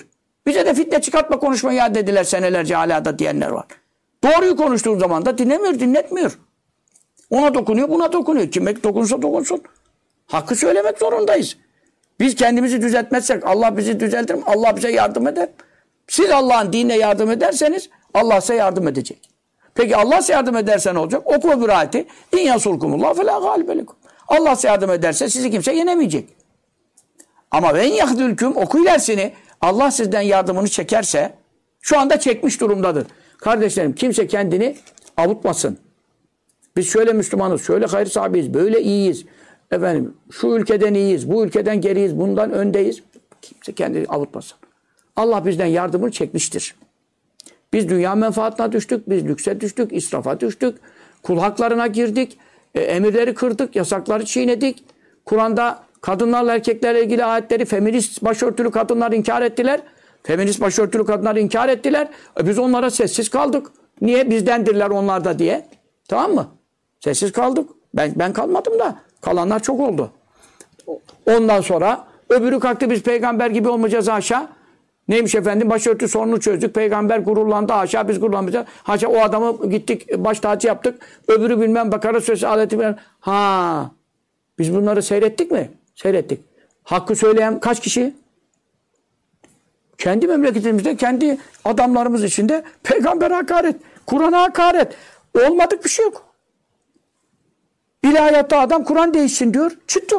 Bize de fitne çıkartma konuşmayı ya dediler senelerce, hala da diyenler var. Doğruyu konuştuğun zaman da dinlemiyor, dinletmiyor. Ona dokunuyor, buna dokunuyor. Kime dokunsa dokunsun. Hakkı söylemek zorundayız. Biz kendimizi düzeltmezsek Allah bizi düzeltir mi? Allah bize yardım eder. Siz Allah'ın dinine yardım ederseniz Allah size yardım edecek. Peki Allah size yardım ederse ne olacak? Oku bir ayeti. İn yansurkumullah fe la galibe lekum. Allah size yardım ederse sizi kimse yenemeyecek. Ama ve in yahdülküm, oku ilerisini, Allah sizden yardımını çekerse, şu anda çekmiş durumdadır. Kardeşlerim, kimse kendini avutmasın. Biz şöyle Müslümanız, şöyle hayır sahibiyiz, böyle iyiyiz. Efendim, şu ülkeden iyiyiz, bu ülkeden geriyiz, bundan öndeyiz. Kimse kendini avutmasın. Allah bizden yardımını çekmiştir. Biz dünya menfaatına düştük, biz lükse düştük, israfa düştük, kul haklarına girdik, emirleri kırdık, yasakları çiğnedik. Kur'an'da kadınlarla erkeklerle ilgili ayetleri feminist başörtülü kadınlar inkar ettiler. Feminist başörtülü kadınlar inkar ettiler. Biz onlara sessiz kaldık. Niye? Bizdendirler onlar da diye. Tamam mı? Sessiz kaldık. Ben kalmadım da kalanlar çok oldu. Ondan sonra öbürü kalktı, biz peygamber gibi olmayacağız haşa. Neymiş efendim? Başörtü sorunu çözdük. Peygamber gururlandı haşa, biz gururlanmayacağız. Haşa, o adamı gittik baş tacı yaptık. Öbürü bilmem Bakara Suresi aleti bilmem. Ha, biz bunları seyrettik mi? Seyrettik. Hakkı söyleyen kaç kişi? Kendi memleketimizde, kendi adamlarımız içinde peygamber hakaret, Kur'an'a hakaret. Olmadık bir şey yok. İlahiyatta adam Kur'an değişsin diyor. Çıktı.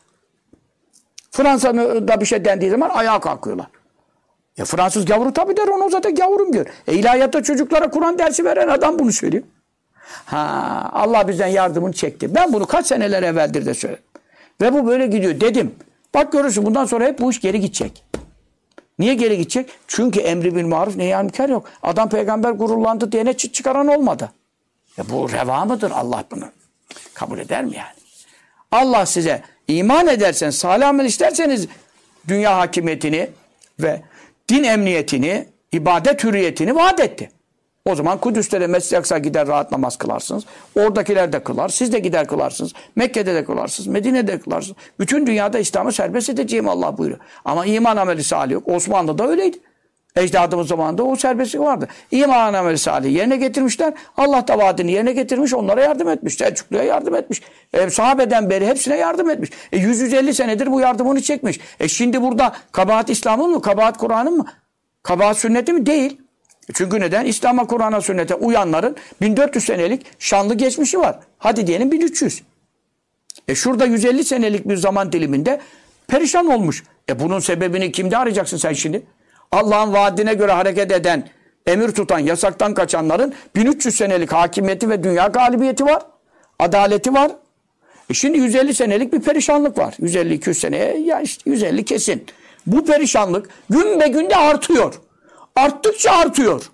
Fransa'da bir şey dendiği zaman ayağa kalkıyorlar. Ya Fransız gavuru tabii der, onu zaten gavurum diyor. İlahiyatta çocuklara Kur'an dersi veren adam bunu söylüyor. Ha, Allah bizden yardımını çekti. Ben bunu kaç seneler evveldir de söyledim. Ve bu böyle gidiyor dedim. Bak görürsün, bundan sonra hep bu iş geri gidecek. Niye geri gidecek? Çünkü emri bil maruf nehyi münker yok. Adam peygamber gururlandı diyene çıt çıkaran olmadı. Bu reva mıdır? Allah bunu kabul eder mi yani? Allah size iman ederseniz, salih amel isterseniz dünya hakimiyetini ve din emniyetini, ibadet hürriyetini vaat etti. O zaman Kudüs'te de Mescid-i Aksa gider rahat namaz kılarsınız. Oradakiler de kılar. Siz de gider kılarsınız. Mekke'de de kılarsınız. Medine'de de kılarsınız. Bütün dünyada İslam'ı serbest edeceğim Allah buyuruyor. Ama iman ameli salih yok. Osmanlı'da öyleydi. Ecdadımız zamanında o serbestlik vardı. İman ameli salih yerine getirmişler. Allah da vaadini yerine getirmiş. Onlara yardım etmiş. Selçuklu'ya yardım etmiş. Sahabeden beri hepsine yardım etmiş. 150 senedir bu yardımını çekmiş. Şimdi burada kabahat İslam'ın mı? Kabahat Kur'an'ın mı? Kabahat sünneti mi? Değil. Çünkü neden? İslam'a, Kur'an'a, sünnete uyanların 1400 senelik şanlı geçmişi var. Hadi diyelim 1300. Şurada 150 senelik bir zaman diliminde perişan olmuş. Bunun sebebini kimde arayacaksın sen şimdi? Allah'ın vaadine göre hareket eden, emir tutan, yasaktan kaçanların 1300 senelik hakimiyeti ve dünya galibiyeti var. Adaleti var. Şimdi 150 senelik bir perişanlık var. 150-200 seneye ya işte 150 kesin. Bu perişanlık gün be günde artıyor. Arttıkça artıyor.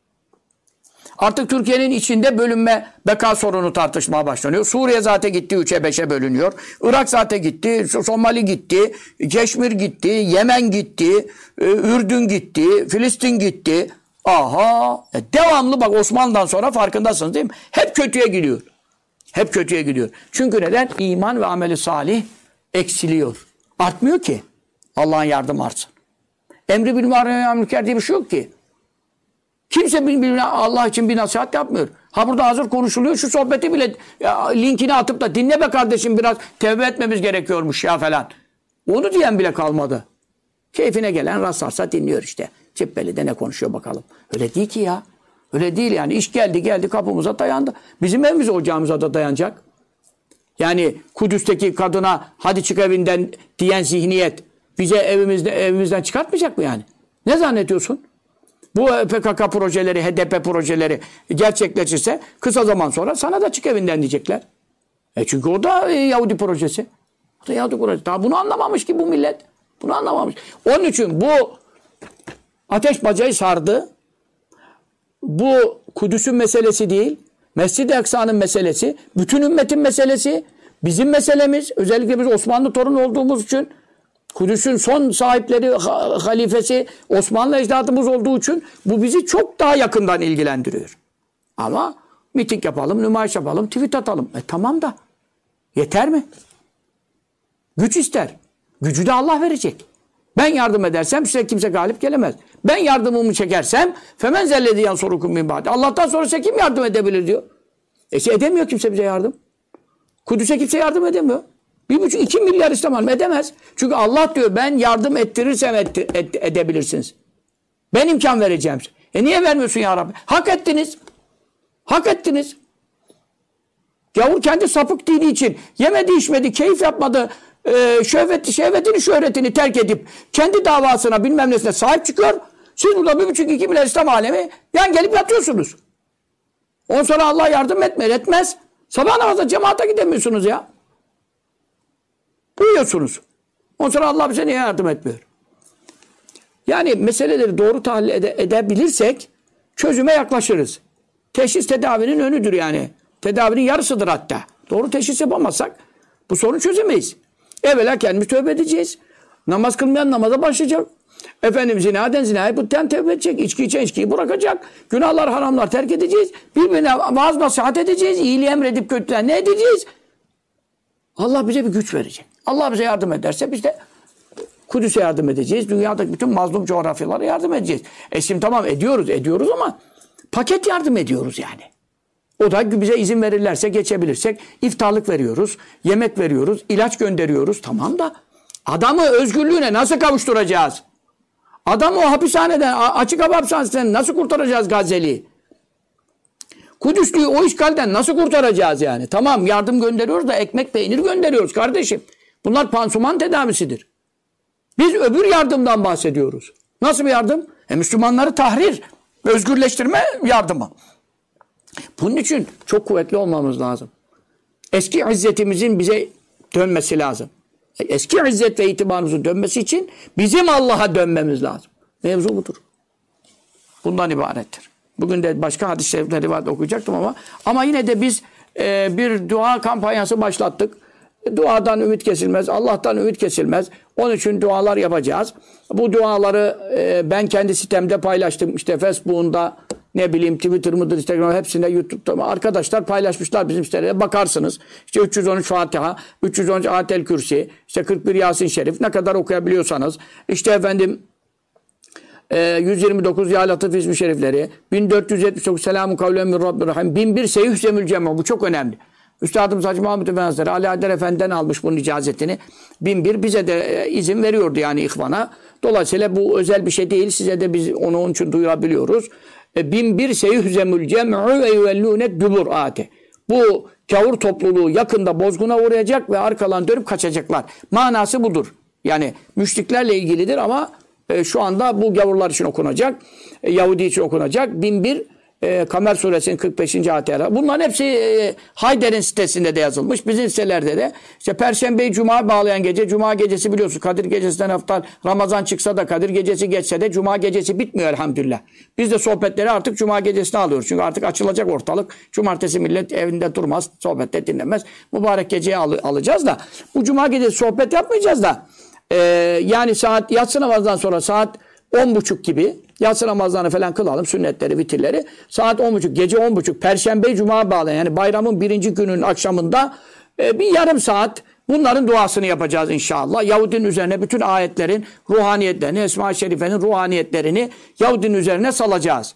Artık Türkiye'nin içinde bölünme, beka sorunu tartışmaya başlanıyor. Suriye zaten gitti, 3'e 5'e bölünüyor. Irak zaten gitti, Somali gitti, Keşmir gitti, Yemen gitti, Ürdün gitti, Filistin gitti. Aha! Devamlı bak, Osmanlı'dan sonra farkındasınız değil mi? Hep kötüye gidiyor. Hep kötüye gidiyor. Çünkü neden? İman ve ameli salih eksiliyor. Artmıyor ki. Allah'ın yardımı artsın. Emri bil maruf nehyi münker diye bir şey yok ki. Kimse birbirine Allah için bir nasihat yapmıyor. Ha burada hazır konuşuluyor, şu sohbeti bile linkini atıp da dinle be kardeşim, biraz tevbe etmemiz gerekiyormuş ya falan. Onu diyen bile kalmadı. Keyfine gelen rastlarsa dinliyor işte. Cübbeli ne konuşuyor bakalım. Öyle değil ki ya. Öyle değil yani. İş geldi kapımıza dayandı. Bizim evimize, ocağımıza da dayanacak. Yani Kudüs'teki kadına hadi çık evinden diyen zihniyet bize evimizden çıkartmayacak mı yani? Ne zannediyorsun? Bu PKK projeleri, HDP projeleri gerçekleşirse kısa zaman sonra sana da çık evinden diyecekler. Çünkü o da Yahudi projesi. O da Yahudi projesi. Daha bunu anlamamış ki bu millet. Bunu anlamamış. Onun için bu ateş bacayı sardı. Bu Kudüs'ün meselesi değil. Mescid-i Aksa'nın meselesi. Bütün ümmetin meselesi. Bizim meselemiz. Özellikle biz Osmanlı torunu olduğumuz için, Kudüs'ün son sahipleri, halifesi Osmanlı ecdadımız olduğu için bu bizi çok daha yakından ilgilendiriyor. Ama miting yapalım, nümayiş yapalım, tweet atalım. Tamam da yeter mi? Güç ister. Gücü de Allah verecek. Ben yardım edersem size kimse galip gelemez. Ben yardımımı çekersem femen zelledi yansurukum min ba'di. Allah'tan sonra size kim yardım edebilir diyor. Edemiyor kimse bize yardım. Kudüs'e kimse yardım edemiyor. 1,5-2 milyar İslam alemi edemez. Çünkü Allah diyor ben yardım ettirirsem edebilirsiniz. Ben imkan vereceğim. Niye vermiyorsun ya Rabbi? Hak ettiniz. Hak ettiniz. Gavur kendi sapık dini için yemedi içmedi, keyif yapmadı, şöhretini terk edip kendi davasına bilmem nesine sahip çıkıyor. Siz burada 1,5-2 milyar İslam alemi yan gelip yatıyorsunuz. Ondan sonra Allah yardım etmez. Sabah namazda cemaate gidemiyorsunuz ya. Uyuyorsunuz. Ondan sonra Allah bize niye yardım etmiyor? Yani meseleleri doğru tahlil edebilirsek çözüme yaklaşırız. Teşhis tedavinin önüdür yani. Tedavinin yarısıdır hatta. Doğru teşhis yapamazsak bu sorunu çözemeyiz. Evvela kendimiz tövbe edeceğiz. Namaz kılmayan namaza başlayacak. Efendim zinaden zinaya bıtten tövbe edecek. İçki içen içkiyi bırakacak. Günahlar haramlar terk edeceğiz. Birbirine vaaz nasihat edeceğiz. İyiliği emredip kötüden ne edeceğiz? Allah bize bir güç verecek. Allah bize yardım ederse biz de Kudüs'e yardım edeceğiz. Dünyadaki bütün mazlum coğrafyalara yardım edeceğiz. Şimdi tamam ediyoruz ama paket yardım ediyoruz yani. O da bize izin verirlerse geçebilirsek iftarlık veriyoruz, yemek veriyoruz, ilaç gönderiyoruz. Tamam da adamı özgürlüğüne nasıl kavuşturacağız? Adamı o hapishaneden, açık hava hapishanesinden nasıl kurtaracağız Gazze'liyi? Kudüs'lüyü o işgalden nasıl kurtaracağız yani? Tamam yardım gönderiyoruz da ekmek peynir gönderiyoruz kardeşim. Bunlar pansuman tedavisidir. Biz öbür yardımdan bahsediyoruz. Nasıl bir yardım? Müslümanları tahrir, özgürleştirme yardımı. Bunun için çok kuvvetli olmamız lazım. Eski izzetimizin bize dönmesi lazım. Eski izzet ve itibarımızın dönmesi için bizim Allah'a dönmemiz lazım. Mevzu budur. Bundan ibarettir. Bugün de başka hadis-i şerifleri rivayet okuyacaktım ama yine de biz bir dua kampanyası başlattık. Duadan ümit kesilmez, Allah'tan ümit kesilmez. Onun için dualar yapacağız. Bu duaları ben kendi sitemde paylaştım. İşte Facebook'unda, ne bileyim Twitter mıdır, Instagram hepsinde, YouTube'da arkadaşlar paylaşmışlar bizim sitelere. Bakarsınız. İşte 313 Fatiha, 313 Ayetel Kürsi, işte 41 Yasin Şerif ne kadar okuyabiliyorsanız. İşte efendim 129 Ya Latif İsmi Şerifleri, 1479 Selamun Kavlen min Rabbir Rahim, 1001 Seyyühzemül Cema. Bu çok önemli. Üstadımız Hacı Mahmud Efendi Hazretleri Ali Haydar Efendi'den almış bunun icazetini. 1001 bize de izin veriyordu yani ihvana. Dolayısıyla bu özel bir şey değil. Size de biz onu onun için duyurabiliyoruz. 1001 Seyyühzemül Cem'u ve yuvellûne dubur âti. Bu gavur topluluğu yakında bozguna uğrayacak ve arkadan dönüp kaçacaklar. Manası budur. Yani müşriklerle ilgilidir ama şu anda bu gavurlar için okunacak. Yahudi için okunacak. 1001 Kamer Suresinin 45. ayeti. Bunların hepsi Hayder'in sitesinde de yazılmış. Bizim sitelerde de. İşte Perşembeyi Cuma bağlayan gece. Cuma gecesi biliyorsun. Kadir gecesinden hafta Ramazan çıksa da Kadir gecesi geçse de Cuma gecesi bitmiyor elhamdülillah. Biz de sohbetleri artık Cuma gecesine alıyoruz. Çünkü artık açılacak ortalık. Cumartesi millet evinde durmaz. Sohbette dinlemez. Mübarek geceyi alacağız da. Bu Cuma gecesi sohbet yapmayacağız da. Yani saat yatsı namazdan sonra saat 10.30 gibi yatsı namazlarını falan kılalım. Sünnetleri, vitirleri. Saat 10.30, gece 10.30. Perşembe, Cuma bağlayan yani bayramın birinci günün akşamında bir yarım saat bunların duasını yapacağız inşallah. Yahudinin üzerine bütün ayetlerin ruhaniyetlerini, Esma-i Şerife'nin ruhaniyetlerini Yahudinin üzerine salacağız.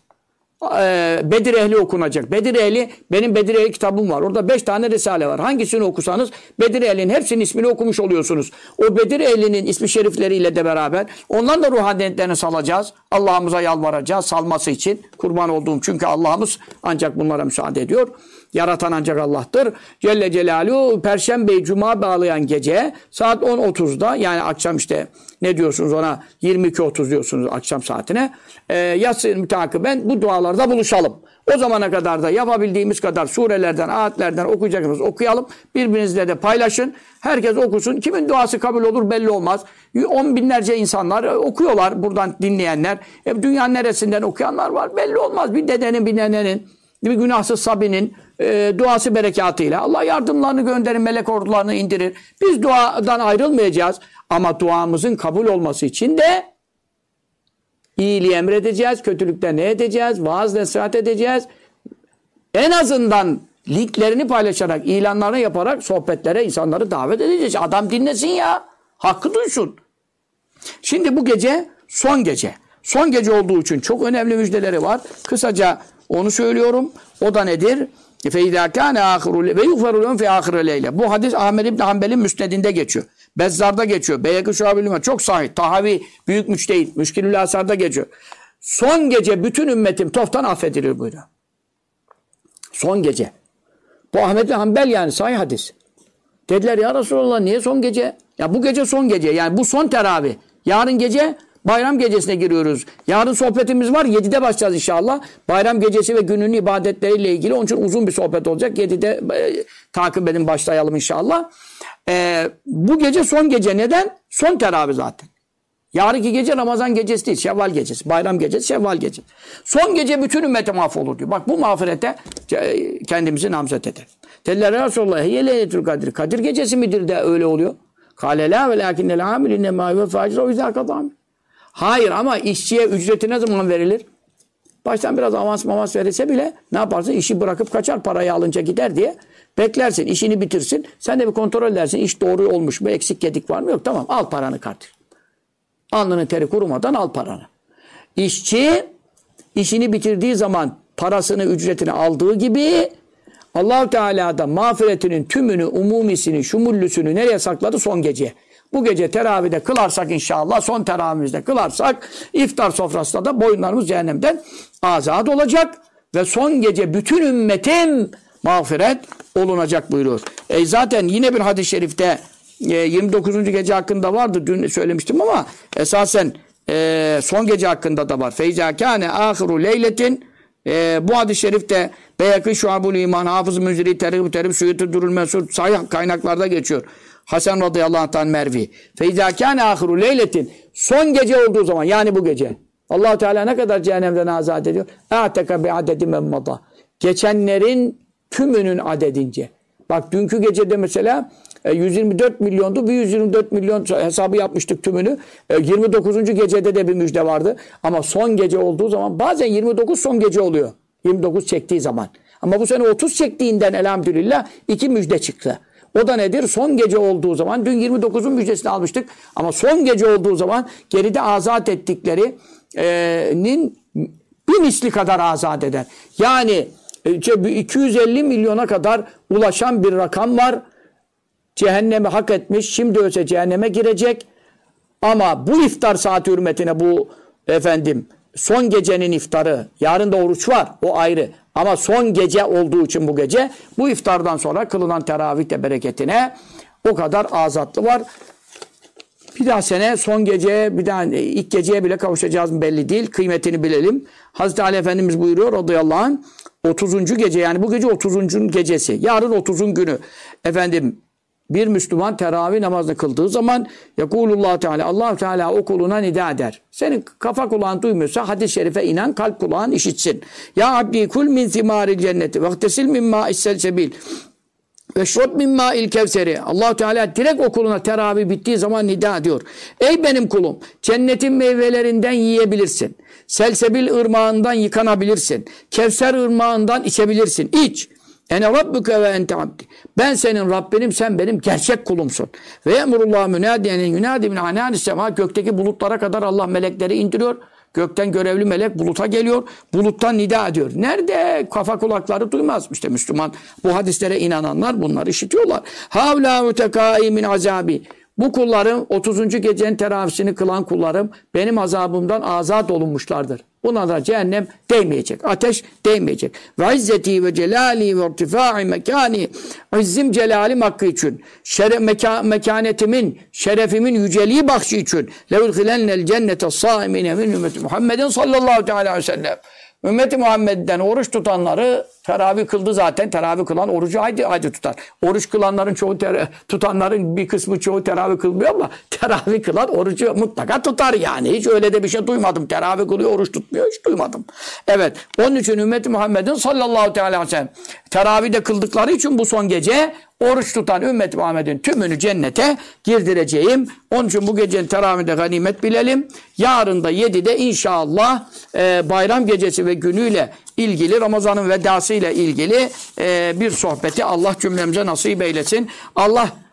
Bedir Ehli okunacak. Bedir Ehli, benim Bedir Ehli kitabım var. Orada 5 tane risale var. Hangisini okusanız Bedir Ehli'nin hepsinin ismini okumuş oluyorsunuz. O Bedir Ehli'nin ismi şerifleriyle de beraber onların da ruhaniyetlerini salacağız. Allah'ımıza yalvaracağız salması için. Kurban olduğum çünkü Allah'ımız ancak bunlara müsaade ediyor. Yaratan ancak Allah'tır. Celle Celaluhu Perşembe Cuma bağlayan gece saat 10.30'da yani akşam işte ne diyorsunuz ona 22.30 diyorsunuz akşam saatine. Yatsın mütakiben bu dualarda buluşalım. O zamana kadar da yapabildiğimiz kadar surelerden, ayetlerden okuyacaksanız okuyalım. Birbirinizle de paylaşın. Herkes okusun. Kimin duası kabul olur belli olmaz. 10 binlerce insanlar okuyorlar buradan dinleyenler. Dünyanın neresinden okuyanlar var belli olmaz. Bir dedenin, bir nenenin, bir günahsız Sabi'nin duası berekatıyla Allah yardımlarını gönderir, melek ordularını indirir. Biz duadan ayrılmayacağız. Ama duamızın kabul olması için de iyiliği emredeceğiz, kötülükten ne edeceğiz, vaaz nasihat edeceğiz. En azından linklerini paylaşarak, ilanlarını yaparak sohbetlere insanları davet edeceğiz. Adam dinlesin ya, hakkı duysun. Şimdi bu gece son gece. Son gece olduğu için çok önemli müjdeleri var. Kısaca onu söylüyorum. O da nedir? فَاِذَا كَانَ آخِرُ وَيُغْفَرُ لَهُمْ فِي آخِرِ اللَّيْلِ. Bu hadis Ahmed İbni Hanbel'in müsnedinde geçiyor. Bezzar'da geçiyor. Beyhekî Şuab-ül İman çok sahih. Tahavi büyük müçtehit. Müşkilül Asar'da geçiyor. Son gece bütün ümmetim toftan affedilir buyuruyor. Son gece. Bu Ahmed İbni Hanbel yani sahih hadis. Dediler ya Resulallah niye son gece? Ya bu gece son gece. Yani bu son teravih. Yarın gece bayram gecesine giriyoruz. Yarın sohbetimiz var. 7'de başlayacağız inşallah. Bayram gecesi ve günün ibadetleriyle ilgili. Onun için uzun bir sohbet olacak. 7'de takip edin başlayalım inşallah. Bu gece son gece. Neden? Son teravih zaten. Yarınki gece Ramazan gecesi değil. Şevval gecesi. Bayram gecesi, Şevval gecesi. Son gece bütün ümmete mahvolur diyor. Bak bu mağfirete kendimizi namzet eder. Dediler ya Resulallah hiye leyletül kadir. Kadir gecesi midir de öyle oluyor? Kâle lâ ve lâkinnel âmil innemâ ve fâcira o izâ kadâmil. Hayır ama işçiye ücreti ne zaman verilir? Baştan biraz avans verirse bile ne yaparsın? İşi bırakıp kaçar parayı alınca gider diye beklersin. İşini bitirsin. Sen de bir kontrol edersin. İş doğru olmuş mu? Eksik gedik var mı? Yok tamam al paranı kardeşim. Alnının teri kurumadan al paranı. İşçi işini bitirdiği zaman parasını, ücretini aldığı gibi Allah-u Teala da mağfiretinin tümünü, umumisini, şumullüsünü nereye sakladı? Son gece. Bu gece teravihde kılarsak inşallah, son teravihimizde kılarsak iftar sofrasında da boyunlarımız cehennemden azat olacak ve son gece bütün ümmetin mağfiret olunacak buyuruyor. Zaten yine bir hadis-i şerifte 29. gece hakkında vardı. Dün söylemiştim ama esasen son gece hakkında da var. Feyza kâne âhiru leyletin bu hadis-i şerifte Beyhekî Şuab-ül İman, Hafız-ı Münziri, Terhib-ü Suyût-ü Durul Mesud sahih kaynaklarda geçiyor. Hasan radıyallahu anh Mervi. Feyza kâne âhiru leyletin son gece olduğu zaman yani bu gece Allah Teala ne kadar cehennemden azat ediyor? A'teka bi adedi memmada. Geçenlerin tümünün adedince. Bak dünkü gecede mesela 124 milyondu. Bir 124 milyon hesabı yapmıştık tümünü. 29. gecede de bir müjde vardı. Ama son gece olduğu zaman bazen 29 son gece oluyor. 29 çektiği zaman. Ama bu sene 30 çektiğinden elhamdülillah 2 müjde çıktı. O da nedir? Son gece olduğu zaman dün 29'un müjdesini almıştık. Ama son gece olduğu zaman geride azat ettiklerinin bir misli kadar azat eder. Yani 250 milyona kadar ulaşan bir rakam var. Cehennemi hak etmiş. Şimdi ölse cehenneme girecek. Ama bu iftar saati hürmetine bu son gecenin iftarı. Yarın da oruç var. O ayrı. Ama son gece olduğu için bu gece bu iftardan sonra kılınan teravih de bereketine o kadar azatlı var. Bir daha sene son geceye bir daha ilk geceye bile kavuşacağız mı belli değil. Kıymetini bilelim. Hazreti Ali Efendimiz buyuruyor radıyallahu anh 30. gece yani bu gece 30. gecesi. Yarın 30. günü. Bir Müslüman teravih namazını kıldığı zaman yekulullah Teala Allah Teala o kuluna nida eder. Senin kafa kulağın duymuyorsa hadis-i şerife inan, kalp kulağın işitsin. Ya abdi kul min simaril cenneti vehtesil min ma'is selsebil ve şrub min ma'il kevseri. Allah Teala direkt o kuluna teravih bittiği zaman nida ediyor. Ey benim kulum, cennetin meyvelerinden yiyebilirsin. Selsebil ırmağından yıkanabilirsin. Kevser ırmağından içebilirsin. İç. Ene rabbuke ve ente abdi. Ben senin Rabbinim, sen benim gerçek kulumsun. Ve emrullah münadiyenin yunadi min ananis sema. Gökteki bulutlara kadar Allah melekleri indiriyor. Gökten görevli melek buluta geliyor. Buluttan nida ediyor. Nerede? Kafa kulakları duymaz. İşte Müslüman bu hadislere inananlar bunları işitiyorlar. Havla mütekâi min azabi. Bu kullarım 30. gecenin teravisini kılan kullarım benim azabımdan azat olunmuşlardır. Buna da cehennem değmeyecek. Ateş değmeyecek. Ve izzeti ve celali ve irtifai mekani. İzzim celalim hakkı için. Mekanetimin, şerefimin yüceliği bakşı için. Levülhilennel cennete saimine min ümmeti Muhammedin sallallahu aleyhi ve sellem. Ümmeti Muhammed'den oruç tutanları teravih kıldı zaten. Teravih kılan orucu haydi tutar. Oruç kılanların tutanların bir kısmı çoğu teravih kılmıyor ama teravih kılan orucu mutlaka tutar yani. Hiç öyle de bir şey duymadım. Teravih kılıyor, oruç tutmuyor hiç duymadım. Evet. Onun için ümmeti Muhammed'in sallallahu aleyhi ve sellem teravih de kıldıkları için bu son gece oruç tutan ümmeti Muhammed'in tümünü cennete girdireceğim. Onun için bu gecenin teravihde ganimet bilelim. Yarın da 7'de inşallah bayram gecesi ve günüyle ilgili Ramazan'ın vedası ile ilgili bir sohbeti Allah cümlemize nasip eylesin. Allah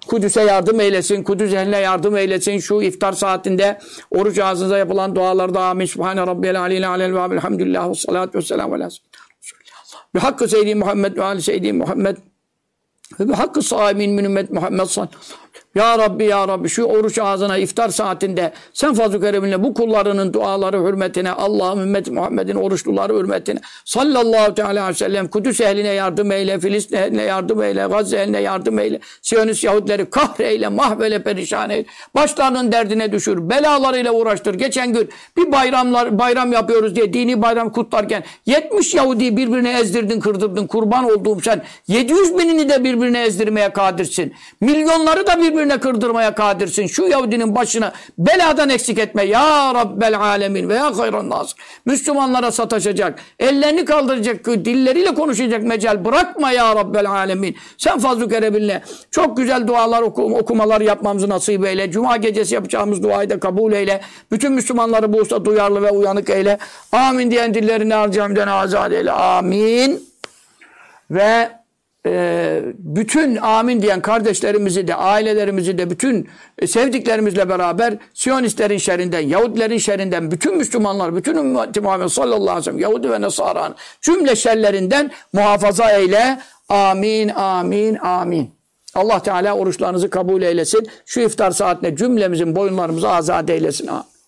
Kudüs'e yardım eylesin. Kudüs ehline yardım eylesin. Şu iftar saatinde oruç ağzınıza yapılan dualarda amin. Sübhane Rabbiyel Aleyhi Aleyhi ve Elhamdülillah ve salatu ve selamu aleyhi. Bi hakkı Seyyidi Muhammed ve Ali Seyyidi Muhammed ve bi hakkı saimin min ümmet Muhammed sallallahu aleyhi ve sellem. Ya Rabbi, Ya Rabbi, şu oruç ağzına iftar saatinde sen fazl-ı kereminle bu kullarının duaları hürmetine, Allah'ım ümmeti Muhammed'in oruçluları hürmetine sallallahu teala aleyhi ve sellem Kudüs ehline yardım eyle, Filistin ehline yardım eyle, Gazze ehline yardım eyle, Siyonist Yahudileri kahreyle, mahvele, perişan eyle, başlarının derdine düşür, belalarıyla uğraştır. Geçen gün bir bayram yapıyoruz diye dini bayram kutlarken 70 Yahudi birbirine ezdirdin, kırdırdın, kurban olduğum sen 700 binini de birbirine ezdirmeye kadirsin. Milyonları da birbirine kırdırmaya kadirsin. Şu Yahudinin başına beladan eksik etme. Ya Rabbel Alemin ve ya hayran nasır. Müslümanlara sataşacak, ellerini kaldıracak, dilleriyle konuşacak mecal bırakma ya Rabbel Alemin. Sen fazl-ı kereminle çok güzel dualar okumalar yapmamızı nasip eyle. Cuma gecesi yapacağımız duayı da kabul eyle. Bütün Müslümanları bu usta duyarlı ve uyanık eyle. Amin diyen dillerini harcamden azad eyle. Amin. Ve bütün amin diyen kardeşlerimizi de, ailelerimizi de, bütün sevdiklerimizle beraber Siyonistlerin şerrinden, Yahudilerin şerrinden, bütün Müslümanlar, bütün ümmeti Muhammed sallallahu aleyhi ve sellem, Yahudi ve Nasara'nın cümle şerlerinden muhafaza eyle. Amin, amin, amin. Allah Teala oruçlarınızı kabul eylesin. Şu iftar saatinde cümlemizin boyunlarımızı azade eylesin. Amin.